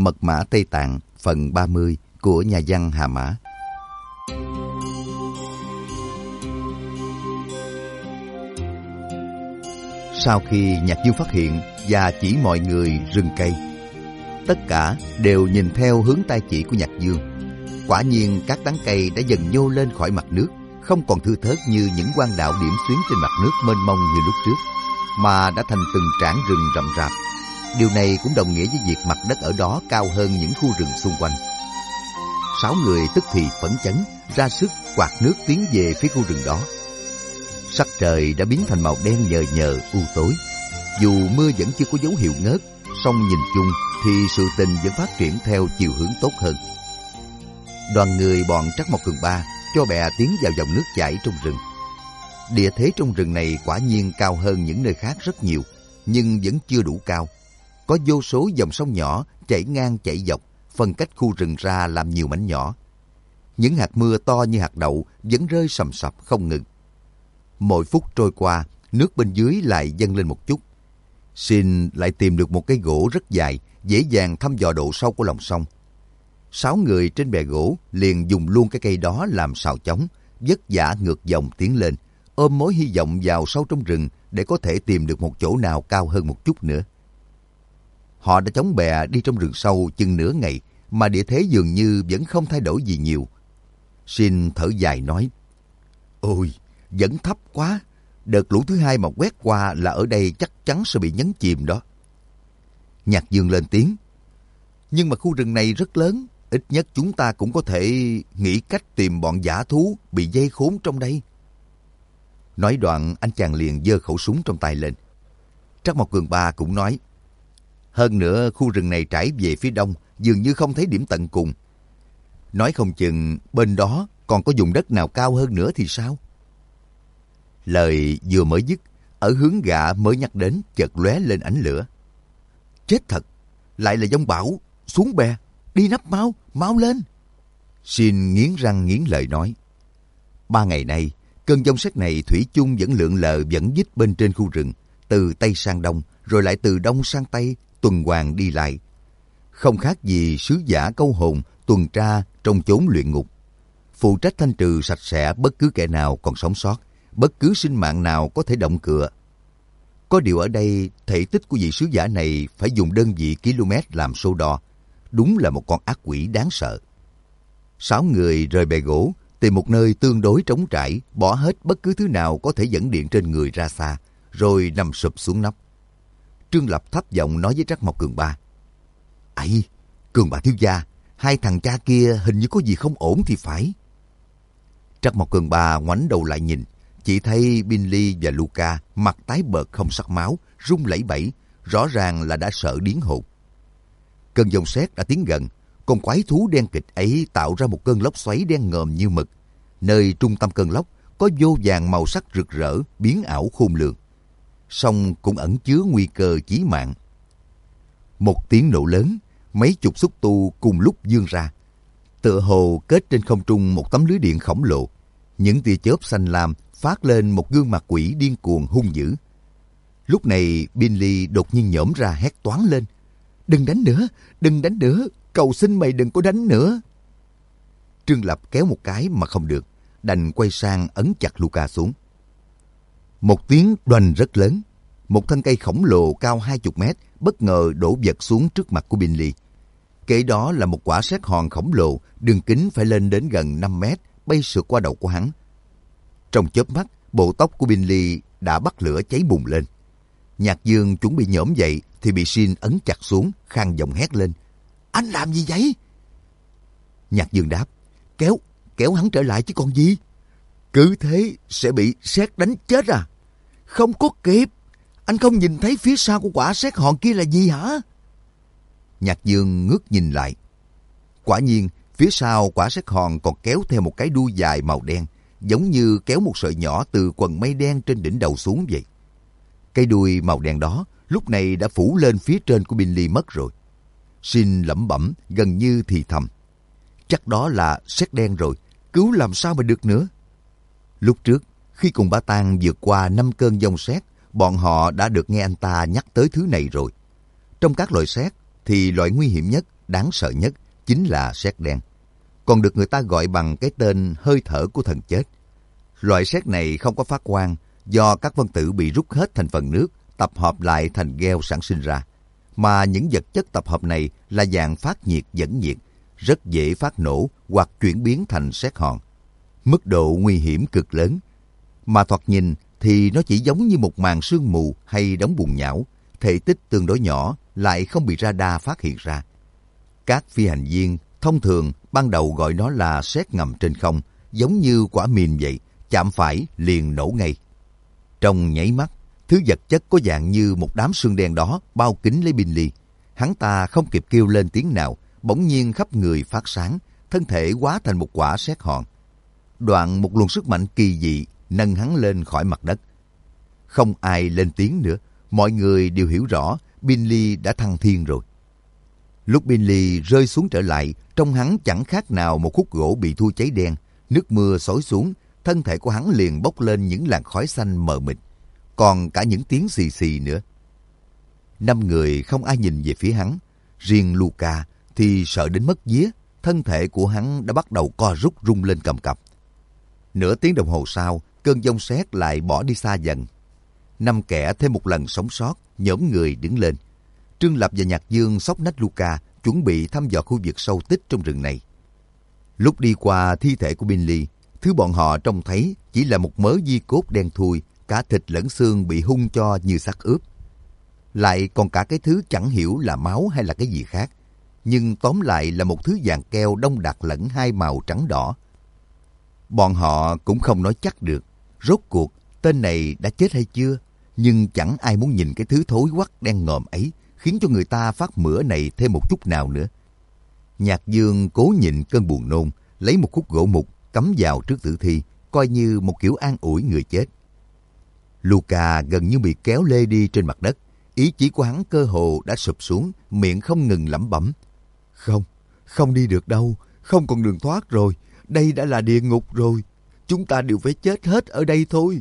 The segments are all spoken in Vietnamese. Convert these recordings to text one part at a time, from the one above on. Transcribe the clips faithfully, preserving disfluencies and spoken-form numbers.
Mật mã Tây Tạng phần ba mươi của nhà văn Hà Mã. Sau khi Nhạc Dương phát hiện và chỉ mọi người rừng cây, tất cả đều nhìn theo hướng tay chỉ của Nhạc Dương. Quả nhiên các tán cây đã dần nhô lên khỏi mặt nước, không còn thưa thớt như những quang đạo điểm xuyến trên mặt nước mênh mông như lúc trước, mà đã thành từng trảng rừng rậm rạp. Điều này cũng đồng nghĩa với việc mặt đất ở đó cao hơn những khu rừng xung quanh. Sáu người tức thì phấn chấn, ra sức quạt nước tiến về phía khu rừng đó. Sắc trời đã biến thành màu đen nhờ nhờ u tối. Dù mưa vẫn chưa có dấu hiệu ngớt, song nhìn chung thì sự tình vẫn phát triển theo chiều hướng tốt hơn. Đoàn người bọn Trắc Mộc Cường Ba cho bè tiến vào dòng nước chảy trong rừng. Địa thế trong rừng này quả nhiên cao hơn những nơi khác rất nhiều, nhưng vẫn chưa đủ cao. Có vô số dòng sông nhỏ chảy ngang chảy dọc, phân cách khu rừng ra làm nhiều mảnh nhỏ. Những hạt mưa to như hạt đậu vẫn rơi sầm sập không ngừng. Mỗi phút trôi qua, nước bên dưới lại dâng lên một chút. Xin lại tìm được một cây gỗ rất dài, dễ dàng thăm dò độ sâu của lòng sông. Sáu người trên bè gỗ liền dùng luôn cái cây đó làm sào chống, vất vả ngược dòng tiến lên, ôm mối hy vọng vào sâu trong rừng để có thể tìm được một chỗ nào cao hơn một chút nữa. Họ đã chống bè đi trong rừng sâu chừng nửa ngày, mà địa thế dường như vẫn không thay đổi gì nhiều. Xin thở dài nói, ôi, vẫn thấp quá, đợt lũ thứ hai mà quét qua là ở đây chắc chắn sẽ bị nhấn chìm đó. Nhạc Dương lên tiếng, nhưng mà khu rừng này rất lớn, ít nhất chúng ta cũng có thể nghĩ cách tìm bọn dã thú bị dây khốn trong đây. Nói đoạn, anh chàng liền giơ khẩu súng trong tay lên. Trắc Mộc Cường Ba cũng nói, hơn nữa khu rừng này trải về phía đông, dường như không thấy điểm tận cùng. Nói không chừng bên đó còn có vùng đất nào cao hơn nữa thì sao? Lời vừa mới dứt, ở hướng gã mới nhắc đến chợt lóe lên ánh lửa. Chết thật, lại là giông bão, xuống bè, đi nấp mau, mau lên. Xin nghiến răng nghiến lợi nói, ba ngày nay, cơn giông sét này thủy chung vẫn lượn lờ vẫn dít bên trên khu rừng, từ Tây sang Đông, rồi lại từ Đông sang Tây, tuần hoàn đi lại. Không khác gì sứ giả câu hồn tuần tra trong chốn luyện ngục, phụ trách thanh trừ sạch sẽ bất cứ kẻ nào còn sống sót, bất cứ sinh mạng nào có thể động cựa. Có điều ở đây, thể tích của vị sứ giả này phải dùng đơn vị km làm số đo. Đúng là một con ác quỷ đáng sợ. Sáu người rời bè gỗ, tìm một nơi tương đối trống trải, bỏ hết bất cứ thứ nào có thể dẫn điện trên người ra xa, rồi nằm sụp xuống nóc. Trương Lập thấp giọng nói với Trắc Mộc Cường Ba, ấy, Cường Ba thiếu gia, hai thằng cha kia hình như có gì không ổn thì phải. Trắc Mộc Cường Ba ngoảnh đầu lại nhìn, chỉ thấy Binley và Luca mặt tái bợt không sắc máu, run lẩy bẩy, rõ ràng là đã sợ điếng hồn. Cơn giông sét đã tiến gần, con quái thú đen kịch ấy tạo ra một cơn lốc xoáy đen ngòm như mực. Nơi trung tâm cơn lốc có vô vàn màu sắc rực rỡ, biến ảo khôn lường, song cũng ẩn chứa nguy cơ chí mạng. Một tiếng nổ lớn, mấy chục xúc tu cùng lúc vươn ra, tựa hồ kết trên không trung một tấm lưới điện khổng lồ. Những tia chớp xanh lam phát lên một gương mặt quỷ điên cuồng hung dữ. Lúc này Binley đột nhiên nhổm ra hét toáng lên, đừng đánh nữa, đừng đánh nữa, cầu xin mày đừng có đánh nữa. Trương Lập kéo một cái mà không được, đành quay sang ấn chặt Luca xuống. Một tiếng đoành rất lớn, một thân cây khổng lồ cao hai mươi mét bất ngờ đổ vật xuống trước mặt của Binley. Kế đó là một quả sét hòn khổng lồ, đường kính phải lên đến gần năm mét, bay sượt qua đầu của hắn. Trong chớp mắt, bộ tóc của Binley đã bắt lửa cháy bùng lên. Nhạc Dương chuẩn bị nhổm dậy thì bị Sin ấn chặt xuống, khang giọng hét lên, anh làm gì vậy? Nhạc Dương đáp, kéo, kéo hắn trở lại chứ còn gì. Cứ thế sẽ bị sét đánh chết à? Không có kịp, anh không nhìn thấy phía sau của quả sét hòn kia là gì hả? Nhạc Dương ngước nhìn lại. Quả nhiên, phía sau quả sét hòn còn kéo theo một cái đuôi dài màu đen, giống như kéo một sợi nhỏ từ quần mây đen trên đỉnh đầu xuống vậy. Cái đuôi màu đen đó lúc này đã phủ lên phía trên của Binley mất rồi. Sin lẩm bẩm gần như thì thầm, chắc đó là sét đen rồi, cứu làm sao mà được nữa. Lúc trước, khi cùng Ba Tang vượt qua năm cơn giông sét, bọn họ đã được nghe anh ta nhắc tới thứ này rồi. Trong các loại sét thì loại nguy hiểm nhất đáng sợ nhất chính là sét đen, còn được người ta gọi bằng cái tên hơi thở của thần chết. Loại sét này không có phát quang do các phân tử bị rút hết thành phần nước, tập hợp lại thành gheo sản sinh ra. Mà những vật chất tập hợp này là dạng phát nhiệt dẫn nhiệt, rất dễ phát nổ hoặc chuyển biến thành sét hòn. Mức độ nguy hiểm cực lớn, mà thoạt nhìn thì nó chỉ giống như một màn sương mù hay đống bùn nhão, thể tích tương đối nhỏ lại không bị radar phát hiện ra. Các phi hành viên thông thường ban đầu gọi nó là sét ngầm trên không, giống như quả mìn vậy, chạm phải liền nổ ngay. Trong nháy mắt, thứ vật chất có dạng như một đám sương đen đó bao kín lấy Binley. Hắn ta không kịp kêu lên tiếng nào, bỗng nhiên khắp người phát sáng, thân thể hóa thành một quả sét hòn. Đoạn một luồng sức mạnh kỳ dị nâng hắn lên khỏi mặt đất. Không ai lên tiếng nữa, mọi người đều hiểu rõ Binley đã thăng thiên rồi. Lúc Binley rơi xuống trở lại, trong hắn chẳng khác nào một khúc gỗ bị thui cháy đen. Nước mưa xối xuống, thân thể của hắn liền bốc lên những làn khói xanh mờ mịt, còn cả những tiếng xì xì nữa. Năm người không ai nhìn về phía hắn, riêng Luca thì sợ đến mất vía, thân thể của hắn đã bắt đầu co rút rung lên cầm cập. Nửa tiếng đồng hồ sau, cơn giông sét lại bỏ đi xa dần. Năm kẻ thêm một lần sống sót, nhóm người đứng lên. Trương Lập và Nhạc Dương xốc nách Luca, chuẩn bị thăm dò khu vực sâu tích trong rừng này. Lúc đi qua thi thể của Binley, thứ bọn họ trông thấy chỉ là một mớ di cốt đen thui, cả thịt lẫn xương bị hun cho như xác ướp. Lại còn cả cái thứ chẳng hiểu là máu hay là cái gì khác, nhưng tóm lại là một thứ vàng keo đông đặc lẫn hai màu trắng đỏ. Bọn họ cũng không nói chắc được, rốt cuộc tên này đã chết hay chưa, nhưng chẳng ai muốn nhìn cái thứ thối quắc đen ngòm ấy, khiến cho người ta phát mửa này thêm một chút nào nữa. Nhạc Dương cố nhịn cơn buồn nôn, lấy một khúc gỗ mục cắm vào trước tử thi, coi như một kiểu an ủi người chết. Luca gần như bị kéo lê đi trên mặt đất, ý chí của hắn cơ hồ đã sụp xuống, miệng không ngừng lẩm bẩm. Không, không đi được đâu, không còn đường thoát rồi, đây đã là địa ngục rồi, chúng ta đều phải chết hết ở đây thôi.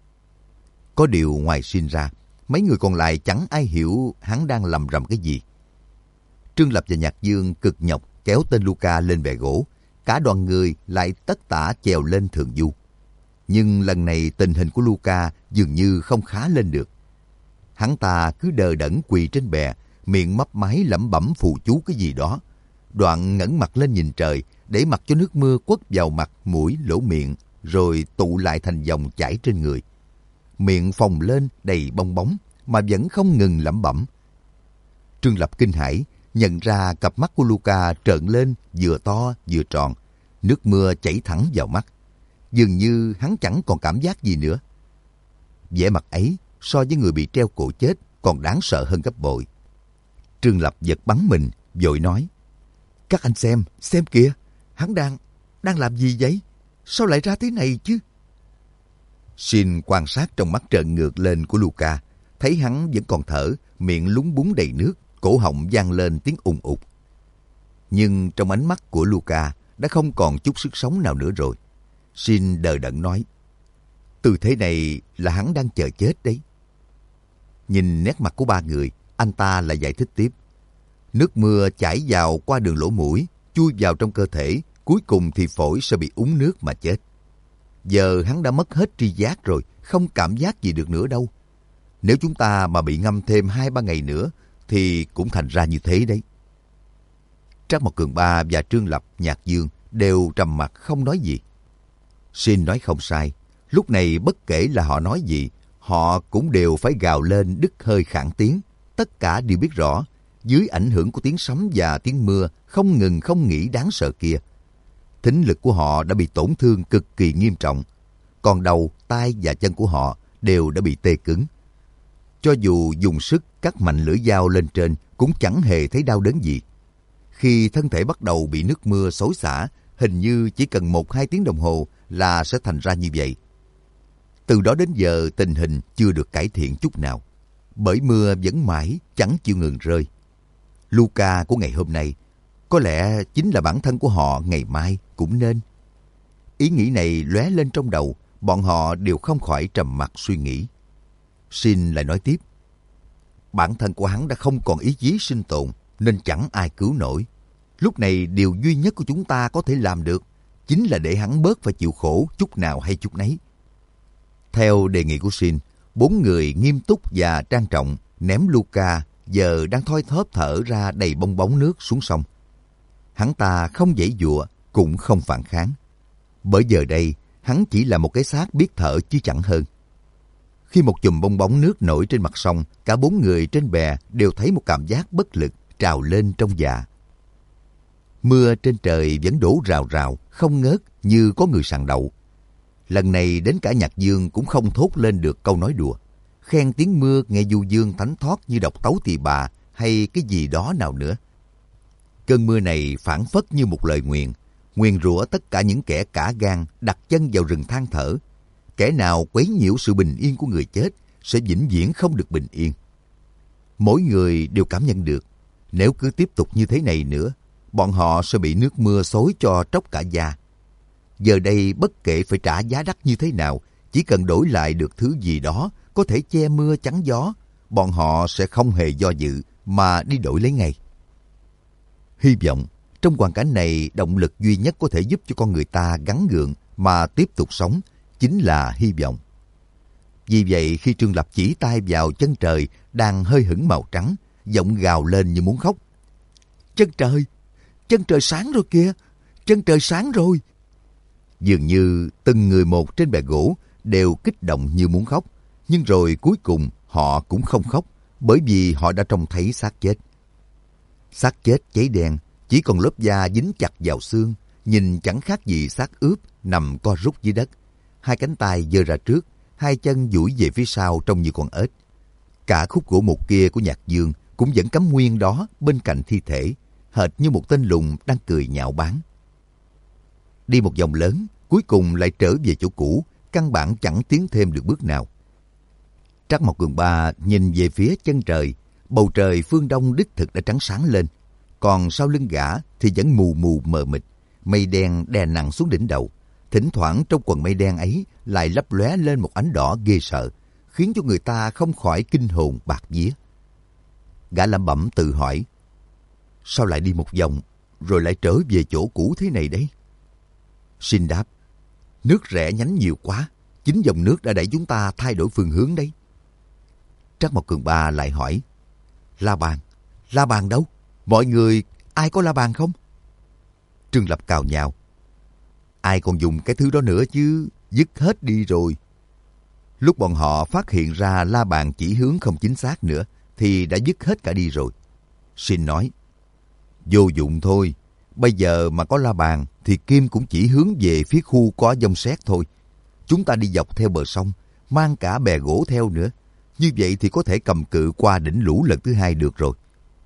Có điều ngoài Shin ra, mấy người còn lại chẳng ai hiểu hắn đang lầm rầm cái gì. Trương Lập và Nhạc Dương cực nhọc kéo tên Luca lên bè gỗ, cả đoàn người lại tất tả chèo lên thượng du. Nhưng lần này tình hình của Luca dường như không khá lên được. Hắn ta cứ đờ đẫn quỳ trên bè, miệng mấp máy lẩm bẩm phù chú cái gì đó. Đoạn ngẩng mặt lên nhìn trời, để mặc cho nước mưa quất vào mặt, mũi, lỗ miệng, rồi tụ lại thành dòng chảy trên người. Miệng phồng lên đầy bong bóng, mà vẫn không ngừng lẩm bẩm. Trương Lập kinh hãi, nhận ra cặp mắt của Luca trợn lên vừa to vừa tròn, nước mưa chảy thẳng vào mắt. Dường như hắn chẳng còn cảm giác gì nữa. Vẻ mặt ấy so với người bị treo cổ chết còn đáng sợ hơn gấp bội. Trương Lập giật bắn mình, vội nói: Các anh xem, xem kìa, hắn đang, đang làm gì vậy? Sao lại ra thế này chứ? Shin quan sát trong mắt trợn ngược lên của Luca, thấy hắn vẫn còn thở, miệng lúng búng đầy nước, cổ họng vang lên tiếng ùng ục. Nhưng trong ánh mắt của Luca đã không còn chút sức sống nào nữa rồi. Shin đờ đẫn nói: Tư thế này là hắn đang chờ chết đấy. Nhìn nét mặt của ba người, anh ta lại giải thích tiếp: Nước mưa chảy vào qua đường lỗ mũi, chui vào trong cơ thể, cuối cùng thì phổi sẽ bị úng nước mà chết. Giờ hắn đã mất hết tri giác rồi, không cảm giác gì được nữa đâu. Nếu chúng ta mà bị ngâm thêm hai ba ngày nữa, thì cũng thành ra như thế đấy. Trác Mộc Cường Ba và Trương Lập, Nhạc Dương đều trầm mặc không nói gì. Shin nói không sai, lúc này bất kể là họ nói gì, họ cũng đều phải gào lên đứt hơi khản tiếng. Tất cả đều biết rõ, dưới ảnh hưởng của tiếng sấm và tiếng mưa không ngừng không nghỉ đáng sợ kia, thính lực của họ đã bị tổn thương cực kỳ nghiêm trọng. Còn đầu, tai và chân của họ đều đã bị tê cứng. Cho dù dùng sức cắt mạnh lưỡi dao lên trên cũng chẳng hề thấy đau đớn gì. Khi thân thể bắt đầu bị nước mưa xối xả, hình như chỉ cần một hai tiếng đồng hồ là sẽ thành ra như vậy. Từ đó đến giờ tình hình chưa được cải thiện chút nào, bởi mưa vẫn mãi chẳng chịu ngừng rơi. Luca của ngày hôm nay có lẽ chính là bản thân của họ ngày mai cũng nên. Ý nghĩ này lóe lên trong đầu, bọn họ đều không khỏi trầm mặc suy nghĩ. Shin lại nói tiếp: Bản thân của hắn đã không còn ý chí sinh tồn, nên chẳng ai cứu nổi. Lúc này điều duy nhất của chúng ta có thể làm được chính là để hắn bớt phải chịu khổ chút nào hay chút nấy. Theo đề nghị của Shin, bốn người nghiêm túc và trang trọng ném Luca giờ đang thoi thóp thở ra đầy bong bóng nước xuống sông. Hắn ta không giãy giụa cũng không phản kháng. Bởi giờ đây, hắn chỉ là một cái xác biết thở chứ chẳng hơn. Khi một chùm bong bóng nước nổi trên mặt sông, cả bốn người trên bè đều thấy một cảm giác bất lực trào lên trong dạ. Mưa trên trời vẫn đổ rào rào, không ngớt như có người sàng đậu. Lần này đến cả Nhạc Dương cũng không thốt lên được câu nói đùa. Khen tiếng mưa nghe du dương thánh thót như đọc tấu tỳ bà hay cái gì đó nào nữa. Cơn mưa này phảng phất như một lời nguyền, nguyền rủa tất cả những kẻ cả gan đặt chân vào rừng than thở. Kẻ nào quấy nhiễu sự bình yên của người chết sẽ vĩnh viễn không được bình yên. Mỗi người đều cảm nhận được, nếu cứ tiếp tục như thế này nữa, bọn họ sẽ bị nước mưa xối cho tróc cả da. Giờ đây bất kể phải trả giá đắt như thế nào, chỉ cần đổi lại được thứ gì đó có thể che mưa chắn gió, bọn họ sẽ không hề do dự mà đi đổi lấy ngay. Hy vọng, trong hoàn cảnh này, động lực duy nhất có thể giúp cho con người ta gắng gượng mà tiếp tục sống chính là hy vọng. Vì vậy, khi Trương Lập chỉ tay vào chân trời đang hơi hửng màu trắng, giọng gào lên như muốn khóc. Chân trời! Chân trời sáng rồi kìa! Chân trời sáng rồi! Dường như từng người một trên bè gỗ đều kích động như muốn khóc, nhưng rồi cuối cùng họ cũng không khóc, bởi vì họ đã trông thấy xác chết. Xác chết cháy đen, chỉ còn lớp da dính chặt vào xương, nhìn chẳng khác gì xác ướp nằm co rút dưới đất. Hai cánh tay giơ ra trước, hai chân duỗi về phía sau trông như con ếch. Cả khúc gỗ mục kia của Nhạc Dương cũng vẫn cắm nguyên đó bên cạnh thi thể, hệt như một tên lùn đang cười nhạo báng. Đi một vòng lớn, cuối cùng lại trở về chỗ cũ, căn bản chẳng tiến thêm được bước nào. Trắc Mộc Cường Ba nhìn về phía chân trời, bầu trời phương đông đích thực đã trắng sáng lên, còn sau lưng gã thì vẫn mù mù mờ mịt, mây đen đè nặng xuống đỉnh đầu. Thỉnh thoảng trong quần mây đen ấy lại lấp lóe lên một ánh đỏ ghê sợ, khiến cho người ta không khỏi kinh hồn bạt vía. Gã lẩm bẩm tự hỏi, sao lại đi một vòng rồi lại trở về chỗ cũ thế này đấy? Shin đáp, nước rẽ nhánh nhiều quá, chính dòng nước đã đẩy chúng ta thay đổi phương hướng đấy. Trắc Mộc Cường Ba lại hỏi, La Bàn, La Bàn đâu? Mọi người ai có la bàn không? Trương Lập cào nhào, ai còn dùng cái thứ đó nữa chứ, dứt hết đi rồi. Lúc bọn họ phát hiện ra la bàn chỉ hướng không chính xác nữa thì đã dứt hết cả đi rồi. Shin nói, vô dụng thôi, bây giờ mà có la bàn thì Kim cũng chỉ hướng về phía khu có dông sét thôi. Chúng ta đi dọc theo bờ sông, mang cả bè gỗ theo nữa, như vậy thì có thể cầm cự qua đỉnh lũ lần thứ hai được rồi.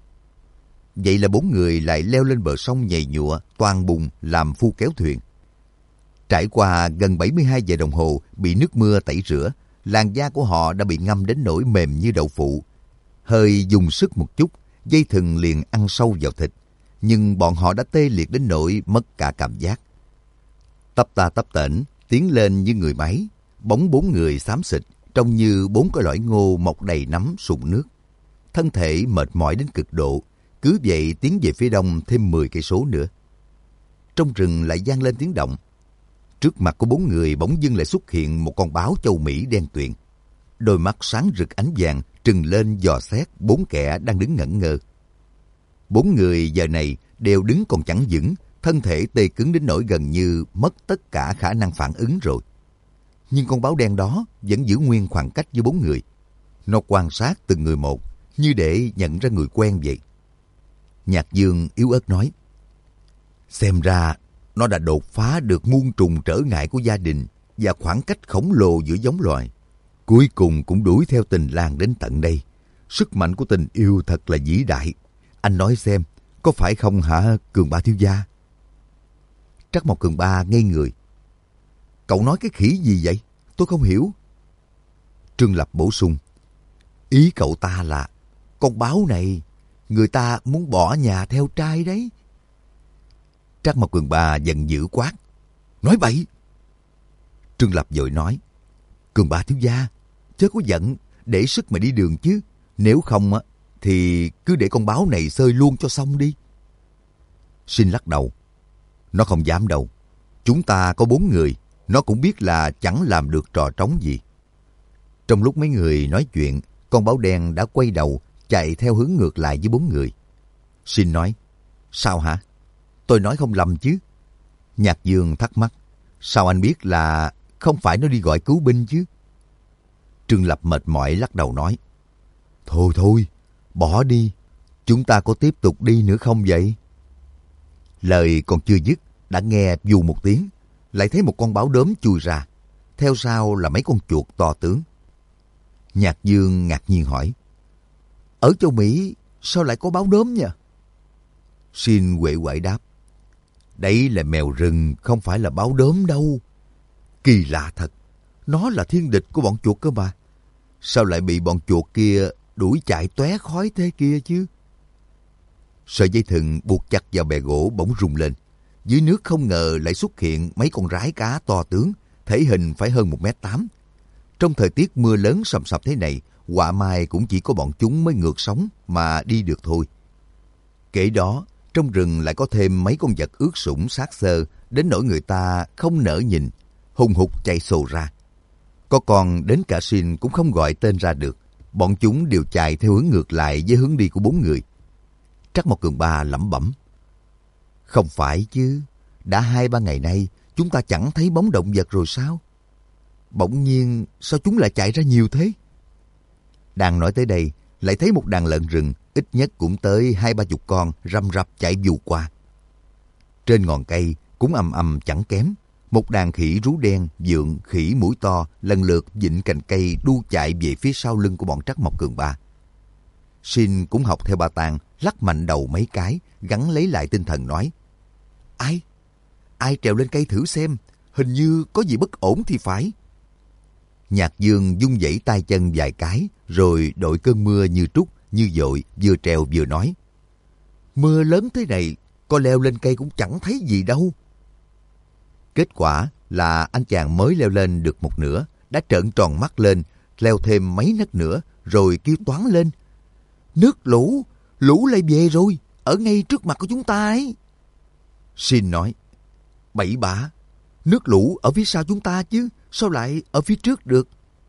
Vậy là bốn người lại leo lên bờ sông nhầy nhụa, toan bùn làm phu kéo thuyền. Trải qua gần bảy mươi hai giờ đồng hồ bị nước mưa tẩy rửa, làn da của họ đã bị ngâm đến nỗi mềm như đậu phụ. Hơi dùng sức một chút, dây thừng liền ăn sâu vào thịt, nhưng bọn họ đã tê liệt đến nỗi mất cả cảm giác. Tấp ta tấp tễnh, tiến lên như người máy, bóng bốn người xám xịt, trông như bốn cái lõi ngô mọc đầy nắm sụn nước. Thân thể mệt mỏi đến cực độ, cứ vậy tiến về phía đông thêm mười cây số nữa. Trong rừng lại vang lên tiếng động. Trước mặt của bốn người bỗng dưng lại xuất hiện một con báo châu Mỹ đen tuyền. Đôi mắt sáng rực ánh vàng trừng lên dò xét bốn kẻ đang đứng ngẩn ngơ. Bốn người giờ này đều đứng còn chẳng vững, thân thể tê cứng đến nỗi gần như mất tất cả khả năng phản ứng rồi. Nhưng con báo đen đó vẫn giữ nguyên khoảng cách với bốn người. Nó quan sát từng người một, như để nhận ra người quen vậy. Nhạc Dương yếu ớt nói, xem ra nó đã đột phá được muôn trùng trở ngại của gia đình và khoảng cách khổng lồ giữa giống loài. Cuối cùng cũng đuổi theo Tình Lang đến tận đây. Sức mạnh của tình yêu thật là vĩ đại. Anh nói xem, có phải không hả Cường Ba thiếu gia? Trắc Mộc Cường Ba ngây người. Cậu nói cái khỉ gì vậy? Tôi không hiểu. Trương Lập bổ sung, ý cậu ta là con báo này, người ta muốn bỏ nhà theo trai đấy. Trắc Mộc Cường Ba giận dữ quát, nói bậy. Trương Lập vội nói, Cường Ba thiếu gia, chớ có giận, để sức mà đi đường chứ. Nếu không á, thì cứ để con báo này xơi luôn cho xong đi. Xin lắc đầu. Nó không dám đâu. Chúng ta có bốn người, nó cũng biết là chẳng làm được trò trống gì. Trong lúc mấy người nói chuyện, con báo đen đã quay đầu, chạy theo hướng ngược lại với bốn người. Xin nói, sao hả? Tôi nói không lầm chứ? Nhạc Dương thắc mắc, sao anh biết là không phải nó đi gọi cứu binh chứ? Trương Lập mệt mỏi lắc đầu nói, thôi thôi, bỏ đi, chúng ta có tiếp tục đi nữa không vậy? Lời còn chưa dứt, đã nghe vù một tiếng, lại thấy một con báo đốm chui ra, theo sau là mấy con chuột to tướng. Nhạc Dương ngạc nhiên hỏi, ở châu Mỹ sao lại có báo đốm nhỉ? Xin uể oải đáp, đấy là mèo rừng, không phải là báo đốm đâu. Kỳ lạ thật, nó là thiên địch của bọn chuột cơ mà. Sao lại bị bọn chuột kia đuổi chạy tóe khói thế kia chứ? Sợi dây thừng buộc chặt vào bè gỗ bỗng rung lên. Dưới nước không ngờ lại xuất hiện mấy con rái cá to tướng, thể hình phải hơn một mét tám. Trong thời tiết mưa lớn sầm sập thế này, họa mai cũng chỉ có bọn chúng mới ngược sóng mà đi được thôi. Kể đó, trong rừng lại có thêm mấy con vật ướt sũng xác xơ, đến nỗi người ta không nỡ nhìn, hùng hục chạy sồ ra. Có con đến cả Xin cũng không gọi tên ra được. Bọn chúng đều chạy theo hướng ngược lại với hướng đi của bốn người. Trắc Mộc Cường Ba lẩm bẩm, không phải chứ, đã hai ba ngày nay chúng ta chẳng thấy bóng động vật rồi sao? Bỗng nhiên sao chúng lại chạy ra nhiều thế? Đang nói tới đây, lại thấy một đàn lợn rừng, ít nhất cũng tới hai ba chục con răm rắp chạy vù qua. Trên ngọn cây cũng ầm ầm chẳng kém, một đàn khỉ rú đen, vượn, khỉ mũi to lần lượt vịn cành cây đu chạy về phía sau lưng của bọn Trắc Mộc Cường Ba. Xin cũng học theo Ba Tàng, lắc mạnh đầu mấy cái, gắng lấy lại tinh thần nói, ai? Ai trèo lên cây thử xem, hình như có gì bất ổn thì phải. Nhạc Dương vung vẩy tay chân vài cái, rồi đội cơn mưa như trút, như dội, vừa trèo vừa nói, mưa lớn thế này, có leo lên cây cũng chẳng thấy gì đâu. Kết quả là anh chàng mới leo lên được một nửa, đã trợn tròn mắt lên, leo thêm mấy nấc nữa, rồi kêu toáng lên, nước lũ, lũ lại về rồi, ở ngay trước mặt của chúng ta ấy. Xin nói, bậy bạ, nước lũ ở phía sau chúng ta chứ, sao lại ở phía trước được?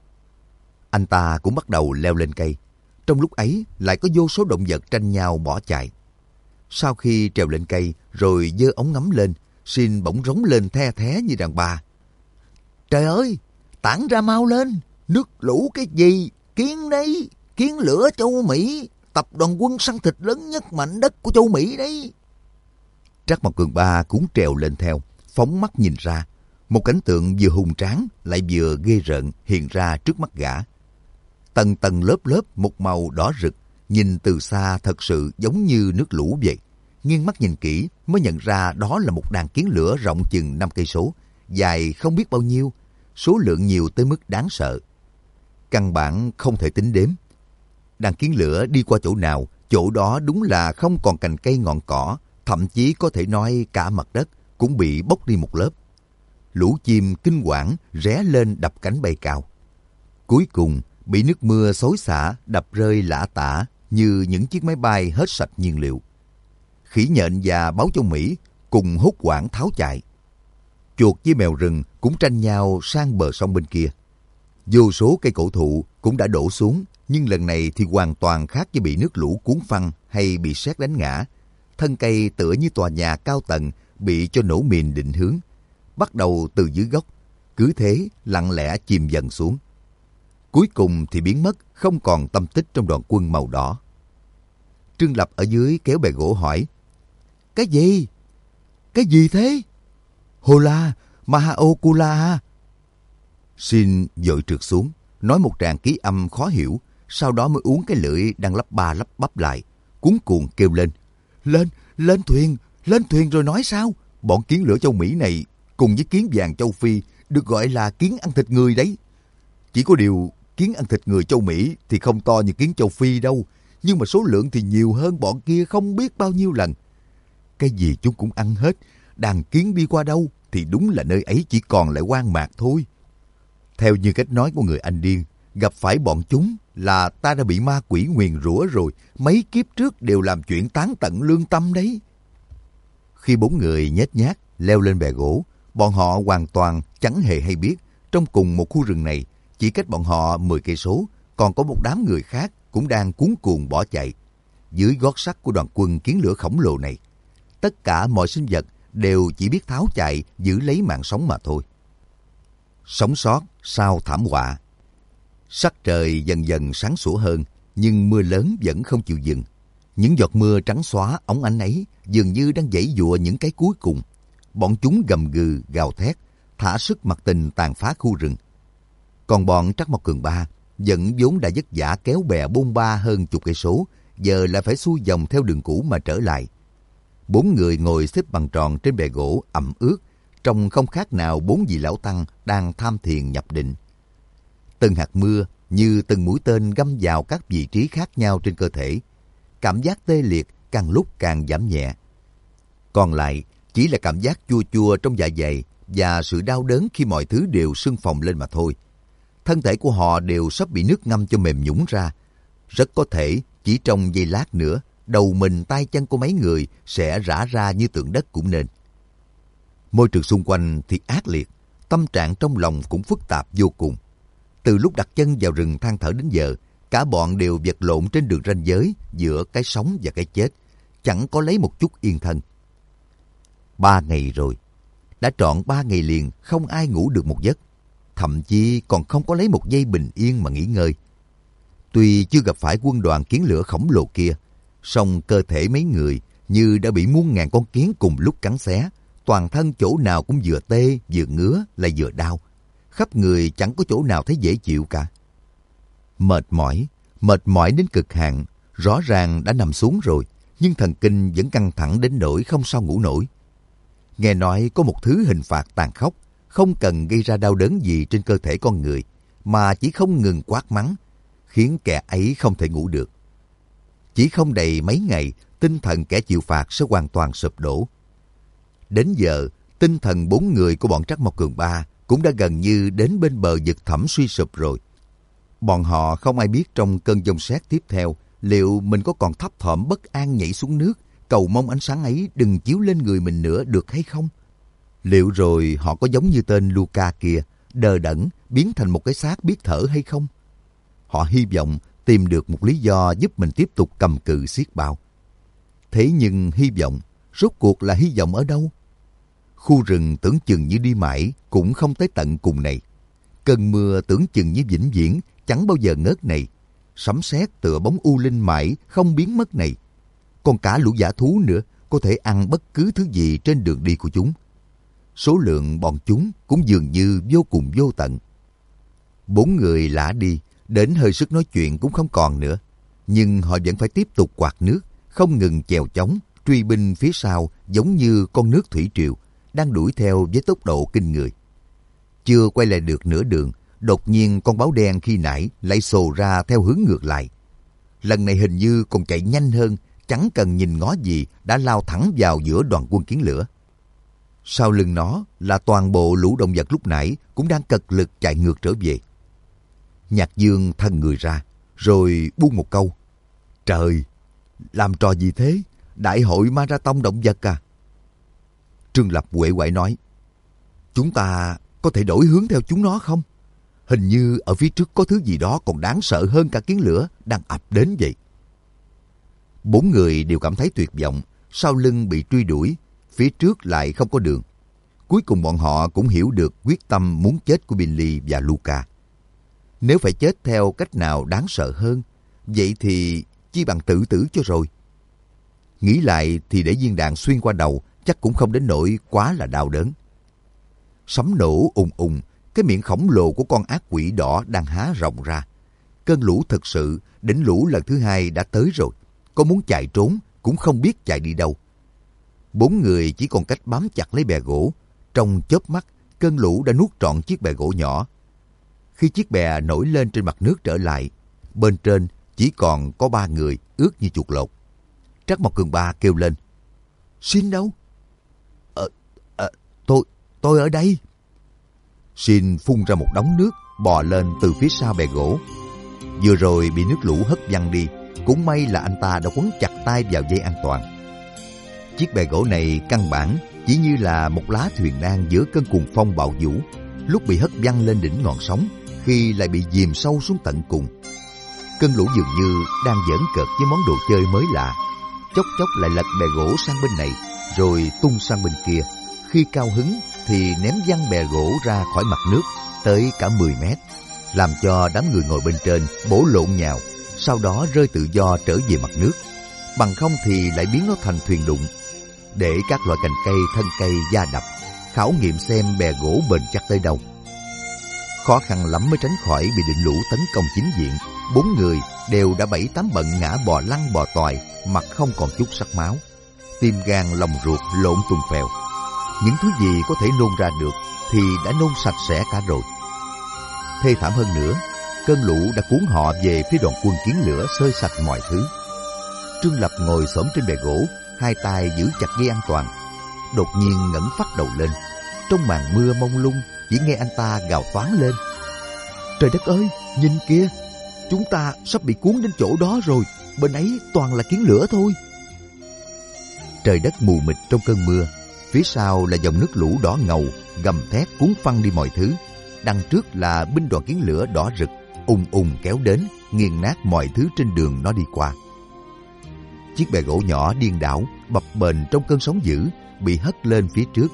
Anh ta cũng bắt đầu leo lên cây. Trong lúc ấy lại có vô số động vật tranh nhau bỏ chạy. Sau khi trèo lên cây rồi giơ ống ngắm lên, Xin bỗng rống lên the thé như đàn bà. Trời ơi, tản ra mau lên, nước lũ cái gì, kiến đấy, kiến lửa châu Mỹ, tập đoàn quân săn thịt lớn nhất mảnh đất của châu Mỹ đấy. Trắc Mộc Cường Ba cũng trèo lên theo, phóng mắt nhìn ra. Một cảnh tượng vừa hùng tráng lại vừa ghê rợn hiện ra trước mắt gã. Tầng tầng lớp lớp một màu đỏ rực, nhìn từ xa thật sự giống như nước lũ vậy. Nghiêng mắt nhìn kỹ mới nhận ra đó là một đàn kiến lửa rộng chừng năm cây số, dài không biết bao nhiêu, số lượng nhiều tới mức đáng sợ. Căn bản không thể tính đếm. Đàn kiến lửa đi qua chỗ nào, chỗ đó đúng là không còn cành cây ngọn cỏ, thậm chí có thể nói cả mặt đất cũng bị bốc đi một lớp. Lũ chim kinh quản ré lên đập cánh bay cao. Cuối cùng bị nước mưa xối xả đập rơi lả tả như những chiếc máy bay hết sạch nhiên liệu. Khỉ nhện và báo châu Mỹ cùng hốt hoảng tháo chạy. Chuột với mèo rừng cũng tranh nhau sang bờ sông bên kia. Vô số cây cổ thụ cũng đã đổ xuống, nhưng lần này thì hoàn toàn khác với bị nước lũ cuốn phăng hay bị sét đánh ngã. Thân cây tựa như tòa nhà cao tầng bị cho nổ mìn định hướng, bắt đầu từ dưới gốc, cứ thế lặng lẽ chìm dần xuống. Cuối cùng thì biến mất, không còn tâm tích trong đoàn quân màu đỏ. Trương Lập ở dưới kéo bè gỗ hỏi, cái gì? Cái gì thế? Hola, Mahaokula. Xin vội trượt xuống, nói một tràng ký âm khó hiểu, sau đó mới uống cái lưỡi đang lắp ba lắp bắp lại, cuống cuồng kêu lên, lên, lên thuyền, lên thuyền rồi nói sao? Bọn kiến lửa châu Mỹ này cùng với kiến vàng châu Phi được gọi là kiến ăn thịt người đấy. Chỉ có điều kiến ăn thịt người châu Mỹ thì không to như kiến châu Phi đâu, nhưng mà số lượng thì nhiều hơn bọn kia không biết bao nhiêu lần. Cái gì chúng cũng ăn hết, đàn kiến đi qua đâu thì đúng là nơi ấy chỉ còn lại hoang mạc thôi. Theo như cách nói của người Anh điên, gặp phải bọn chúng là ta đã bị ma quỷ nguyền rủa rồi, mấy kiếp trước đều làm chuyện tán tận lương tâm đấy. Khi bốn người nhếch nhác leo lên bè gỗ, bọn họ hoàn toàn chẳng hề hay biết trong cùng một khu rừng này, chỉ cách bọn họ mười cây số, còn có một đám người khác cũng đang cuống cuồng bỏ chạy. Dưới gót sắt của đoàn quân kiến lửa khổng lồ này, tất cả mọi sinh vật đều chỉ biết tháo chạy giữ lấy mạng sống mà thôi. Sống sót sau thảm họa. Sắc trời dần dần sáng sủa hơn, nhưng mưa lớn vẫn không chịu dừng. Những giọt mưa trắng xóa óng ánh ấy dường như đang giãy giụa những cái cuối cùng. Bọn chúng gầm gừ, gào thét, thả sức mặc tình tàn phá khu rừng. Còn bọn Trắc Mộc Cường Ba vẫn vốn đã vất vả kéo bè bôn ba hơn chục cây số, giờ lại phải xuôi vòng theo đường cũ mà trở lại. Bốn người ngồi xếp bằng tròn trên bè gỗ ẩm ướt, trông không khác nào bốn vị lão tăng đang tham thiền nhập định. Từng hạt mưa như từng mũi tên găm vào các vị trí khác nhau trên cơ thể. Cảm giác tê liệt càng lúc càng giảm nhẹ. Còn lại chỉ là cảm giác chua chua trong dạ dày và sự đau đớn khi mọi thứ đều sưng phồng lên mà thôi. Thân thể của họ đều sắp bị nước ngâm cho mềm nhũn ra. Rất có thể chỉ trong giây lát nữa, đầu mình tay chân của mấy người sẽ rã ra như tượng đất cũng nên. Môi trường xung quanh thì ác liệt, tâm trạng trong lòng cũng phức tạp vô cùng. Từ lúc đặt chân vào rừng than thở đến giờ, cả bọn đều vật lộn trên đường ranh giới giữa cái sống và cái chết, chẳng có lấy một chút yên thân. Ba ngày rồi, đã trọn ba ngày liền không ai ngủ được một giấc, thậm chí còn không có lấy một giây bình yên mà nghỉ ngơi. Tuy chưa gặp phải quân đoàn kiến lửa khổng lồ kia, song cơ thể mấy người như đã bị muôn ngàn con kiến cùng lúc cắn xé, toàn thân chỗ nào cũng vừa tê, vừa ngứa, lại vừa đau. Khắp người chẳng có chỗ nào thấy dễ chịu cả. Mệt mỏi, mệt mỏi đến cực hạn, rõ ràng đã nằm xuống rồi, nhưng thần kinh vẫn căng thẳng đến nỗi không sao ngủ nổi. Nghe nói có một thứ hình phạt tàn khốc, không cần gây ra đau đớn gì trên cơ thể con người, mà chỉ không ngừng quát mắng, khiến kẻ ấy không thể ngủ được. Chỉ không đầy mấy ngày, tinh thần kẻ chịu phạt sẽ hoàn toàn sụp đổ. Đến giờ, tinh thần bốn người của bọn Trắc Mộc Cường Ba cũng đã gần như đến bên bờ vực thẳm suy sụp rồi. Bọn họ không ai biết trong cơn giông sét tiếp theo, liệu mình có còn thấp thỏm bất an nhảy xuống nước, cầu mong ánh sáng ấy đừng chiếu lên người mình nữa được hay không? Liệu rồi họ có giống như tên Luca kia, đờ đẫn, biến thành một cái xác biết thở hay không? Họ hy vọng tìm được một lý do giúp mình tiếp tục cầm cự xiết bao. Thế nhưng hy vọng, rốt cuộc là hy vọng ở đâu? Khu rừng tưởng chừng như đi mãi cũng không tới tận cùng này. Cơn mưa tưởng chừng như vĩnh viễn chẳng bao giờ ngớt này. Sấm sét tựa bóng u linh mãi không biến mất này. Còn cả lũ dã thú nữa có thể ăn bất cứ thứ gì trên đường đi của chúng. Số lượng bọn chúng cũng dường như vô cùng vô tận. Bốn người lả đi, đến hơi sức nói chuyện cũng không còn nữa. Nhưng họ vẫn phải tiếp tục quạt nước, không ngừng chèo chống, truy binh phía sau giống như con nước thủy triều, đang đuổi theo với tốc độ kinh người. Chưa quay lại được nửa đường, đột nhiên con báo đen khi nãy lại sồ ra theo hướng ngược lại. Lần này hình như còn chạy nhanh hơn, chẳng cần nhìn ngó gì đã lao thẳng vào giữa đoàn quân kiến lửa. Sau lưng nó là toàn bộ lũ động vật lúc nãy cũng đang cật lực chạy ngược trở về. Nhạc Dương thân người ra, rồi buông một câu. Trời, làm trò gì thế? Đại hội Marathon động vật à? Trương Lập uể oải nói. Chúng ta có thể đổi hướng theo chúng nó không? Hình như ở phía trước có thứ gì đó còn đáng sợ hơn cả kiến lửa đang ập đến vậy. Bốn người đều cảm thấy tuyệt vọng, sau lưng bị truy đuổi, phía trước lại không có đường. Cuối cùng bọn họ cũng hiểu được quyết tâm muốn chết của Billy và Luca. Nếu phải chết theo cách nào đáng sợ hơn, vậy thì chi bằng tự tử cho rồi. Nghĩ lại thì để viên đạn xuyên qua đầu chắc cũng không đến nỗi quá là đau đớn. Sấm nổ ùng ùng, cái miệng khổng lồ của con ác quỷ đỏ đang há rộng ra. Cơn lũ thực sự, đỉnh lũ lần thứ hai đã tới rồi. Có muốn chạy trốn cũng không biết chạy đi đâu. Bốn người chỉ còn cách bám chặt lấy bè gỗ. Trong chớp mắt, cơn lũ đã nuốt trọn chiếc bè gỗ nhỏ. Khi chiếc bè nổi lên trên mặt nước trở lại, bên trên chỉ còn có ba người ướt như chuột lột. Trắc Mộc Cường Ba kêu lên. Xin đâu? Ờ, ờ, tôi, tôi ở đây. Xin phun ra một đống nước, bò lên từ phía sau bè gỗ. Vừa rồi bị nước lũ hất văng đi, cũng may là anh ta đã quấn chặt tay vào dây an toàn. Chiếc bè gỗ này căn bản chỉ như là một lá thuyền nan giữa cơn cuồng phong bạo vũ, lúc bị hất văng lên đỉnh ngọn sóng, khi lại bị dìm sâu xuống tận cùng. Cơn lũ dường như đang giỡn cợt với món đồ chơi mới lạ, chốc chốc lại lật bè gỗ sang bên này, rồi tung sang bên kia. Khi cao hứng thì ném văng bè gỗ ra khỏi mặt nước tới cả mười mét, làm cho đám người ngồi bên trên bổ lộn nhào, sau đó rơi tự do trở về mặt nước. Bằng không thì lại biến nó thành thuyền đụng, để các loại cành cây, thân cây va đập, khảo nghiệm xem bè gỗ bền chắc tới đâu. Khó khăn lắm mới tránh khỏi bị đỉnh lũ tấn công chính diện. Bốn người đều đã bảy tám bận ngã bò lăn bò toài, mặt không còn chút sắc máu, tim gan lòng ruột lộn tung phèo. Những thứ gì có thể nôn ra được thì đã nôn sạch sẽ cả rồi. Thê thảm hơn nữa, cơn lũ đã cuốn họ về phía đoàn quân kiến lửa, xơi sạch mọi thứ. Trương Lập ngồi xổm trên bè gỗ, hai tay giữ chặt dây an toàn. Đột nhiên ngẩng phát đầu lên, trong màn mưa mông lung chỉ nghe anh ta gào toáng lên: "Trời đất ơi, nhìn kia, chúng ta sắp bị cuốn đến chỗ đó rồi, bên ấy toàn là kiến lửa thôi." Trời đất mù mịt trong cơn mưa, phía sau là dòng nước lũ đỏ ngầu gầm thét cuốn phăng đi mọi thứ. Đằng trước là binh đoàn kiến lửa đỏ rực ùng ùng kéo đến, nghiền nát mọi thứ trên đường nó đi qua. Chiếc bè gỗ nhỏ điên đảo bập bềnh trong cơn sóng dữ bị hất lên phía trước.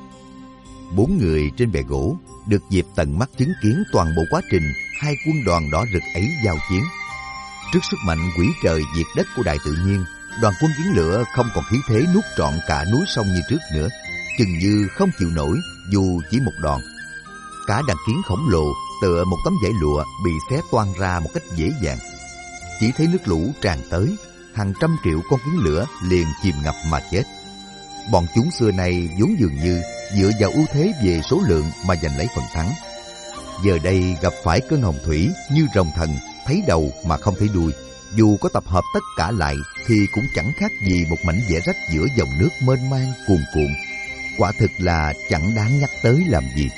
Bốn người trên bè gỗ được dịp tận mắt chứng kiến toàn bộ quá trình hai quân đoàn đỏ rực ấy giao chiến. Trước sức mạnh quỷ trời diệt đất của đại tự nhiên, đoàn quân kiến lửa không còn khí thế nuốt trọn cả núi sông như trước nữa, chừng như không chịu nổi dù chỉ một đòn. Cả đàn kiến khổng lồ tựa một tấm vải lụa bị xé toang ra một cách dễ dàng. Chỉ thấy nước lũ tràn tới, hàng trăm triệu con kiến lửa liền chìm ngập mà chết. Bọn chúng xưa nay vốn dường như dựa vào ưu thế về số lượng mà giành lấy phần thắng. Giờ đây gặp phải cơn hồng thủy như rồng thần, thấy đầu mà không thấy đuôi. Dù có tập hợp tất cả lại thì cũng chẳng khác gì một mảnh vẽ rách giữa dòng nước mênh mang cuồn cuộn. Quả thực là chẳng đáng nhắc tới làm gì.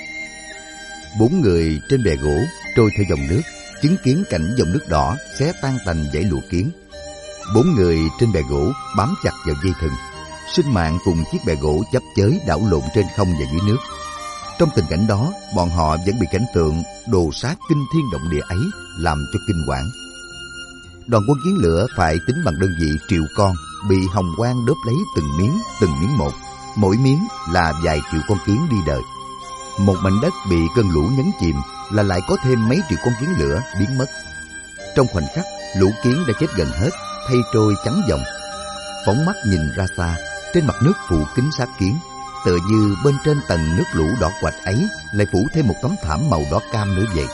Bốn người trên bè gỗ trôi theo dòng nước, chứng kiến cảnh dòng nước đỏ xé tan tành dãy lụa kiến. Bốn người trên bè gỗ bám chặt vào dây thừng, sinh mạng cùng chiếc bè gỗ chắp chới đảo lộn trên không và dưới nước. Trong tình cảnh đó, bọn họ vẫn bị cảnh tượng đồ sát kinh thiên động địa ấy làm cho kinh quản. Đoàn quân kiến lửa phải tính bằng đơn vị triệu con, bị hồng quang đớp lấy từng miếng, từng miếng một. Mỗi miếng là vài triệu con kiến đi đời. Một mảnh đất bị cơn lũ nhấn chìm là lại có thêm mấy triệu con kiến lửa biến mất. Trong khoảnh khắc, lũ kiến đã chết gần hết, thay trôi trắng dòng. Phóng mắt nhìn ra xa, trên mặt nước phủ kín xác kiến, tựa như bên trên tầng nước lũ đỏ quạch ấy lại phủ thêm một tấm thảm màu đỏ cam nữa vậy.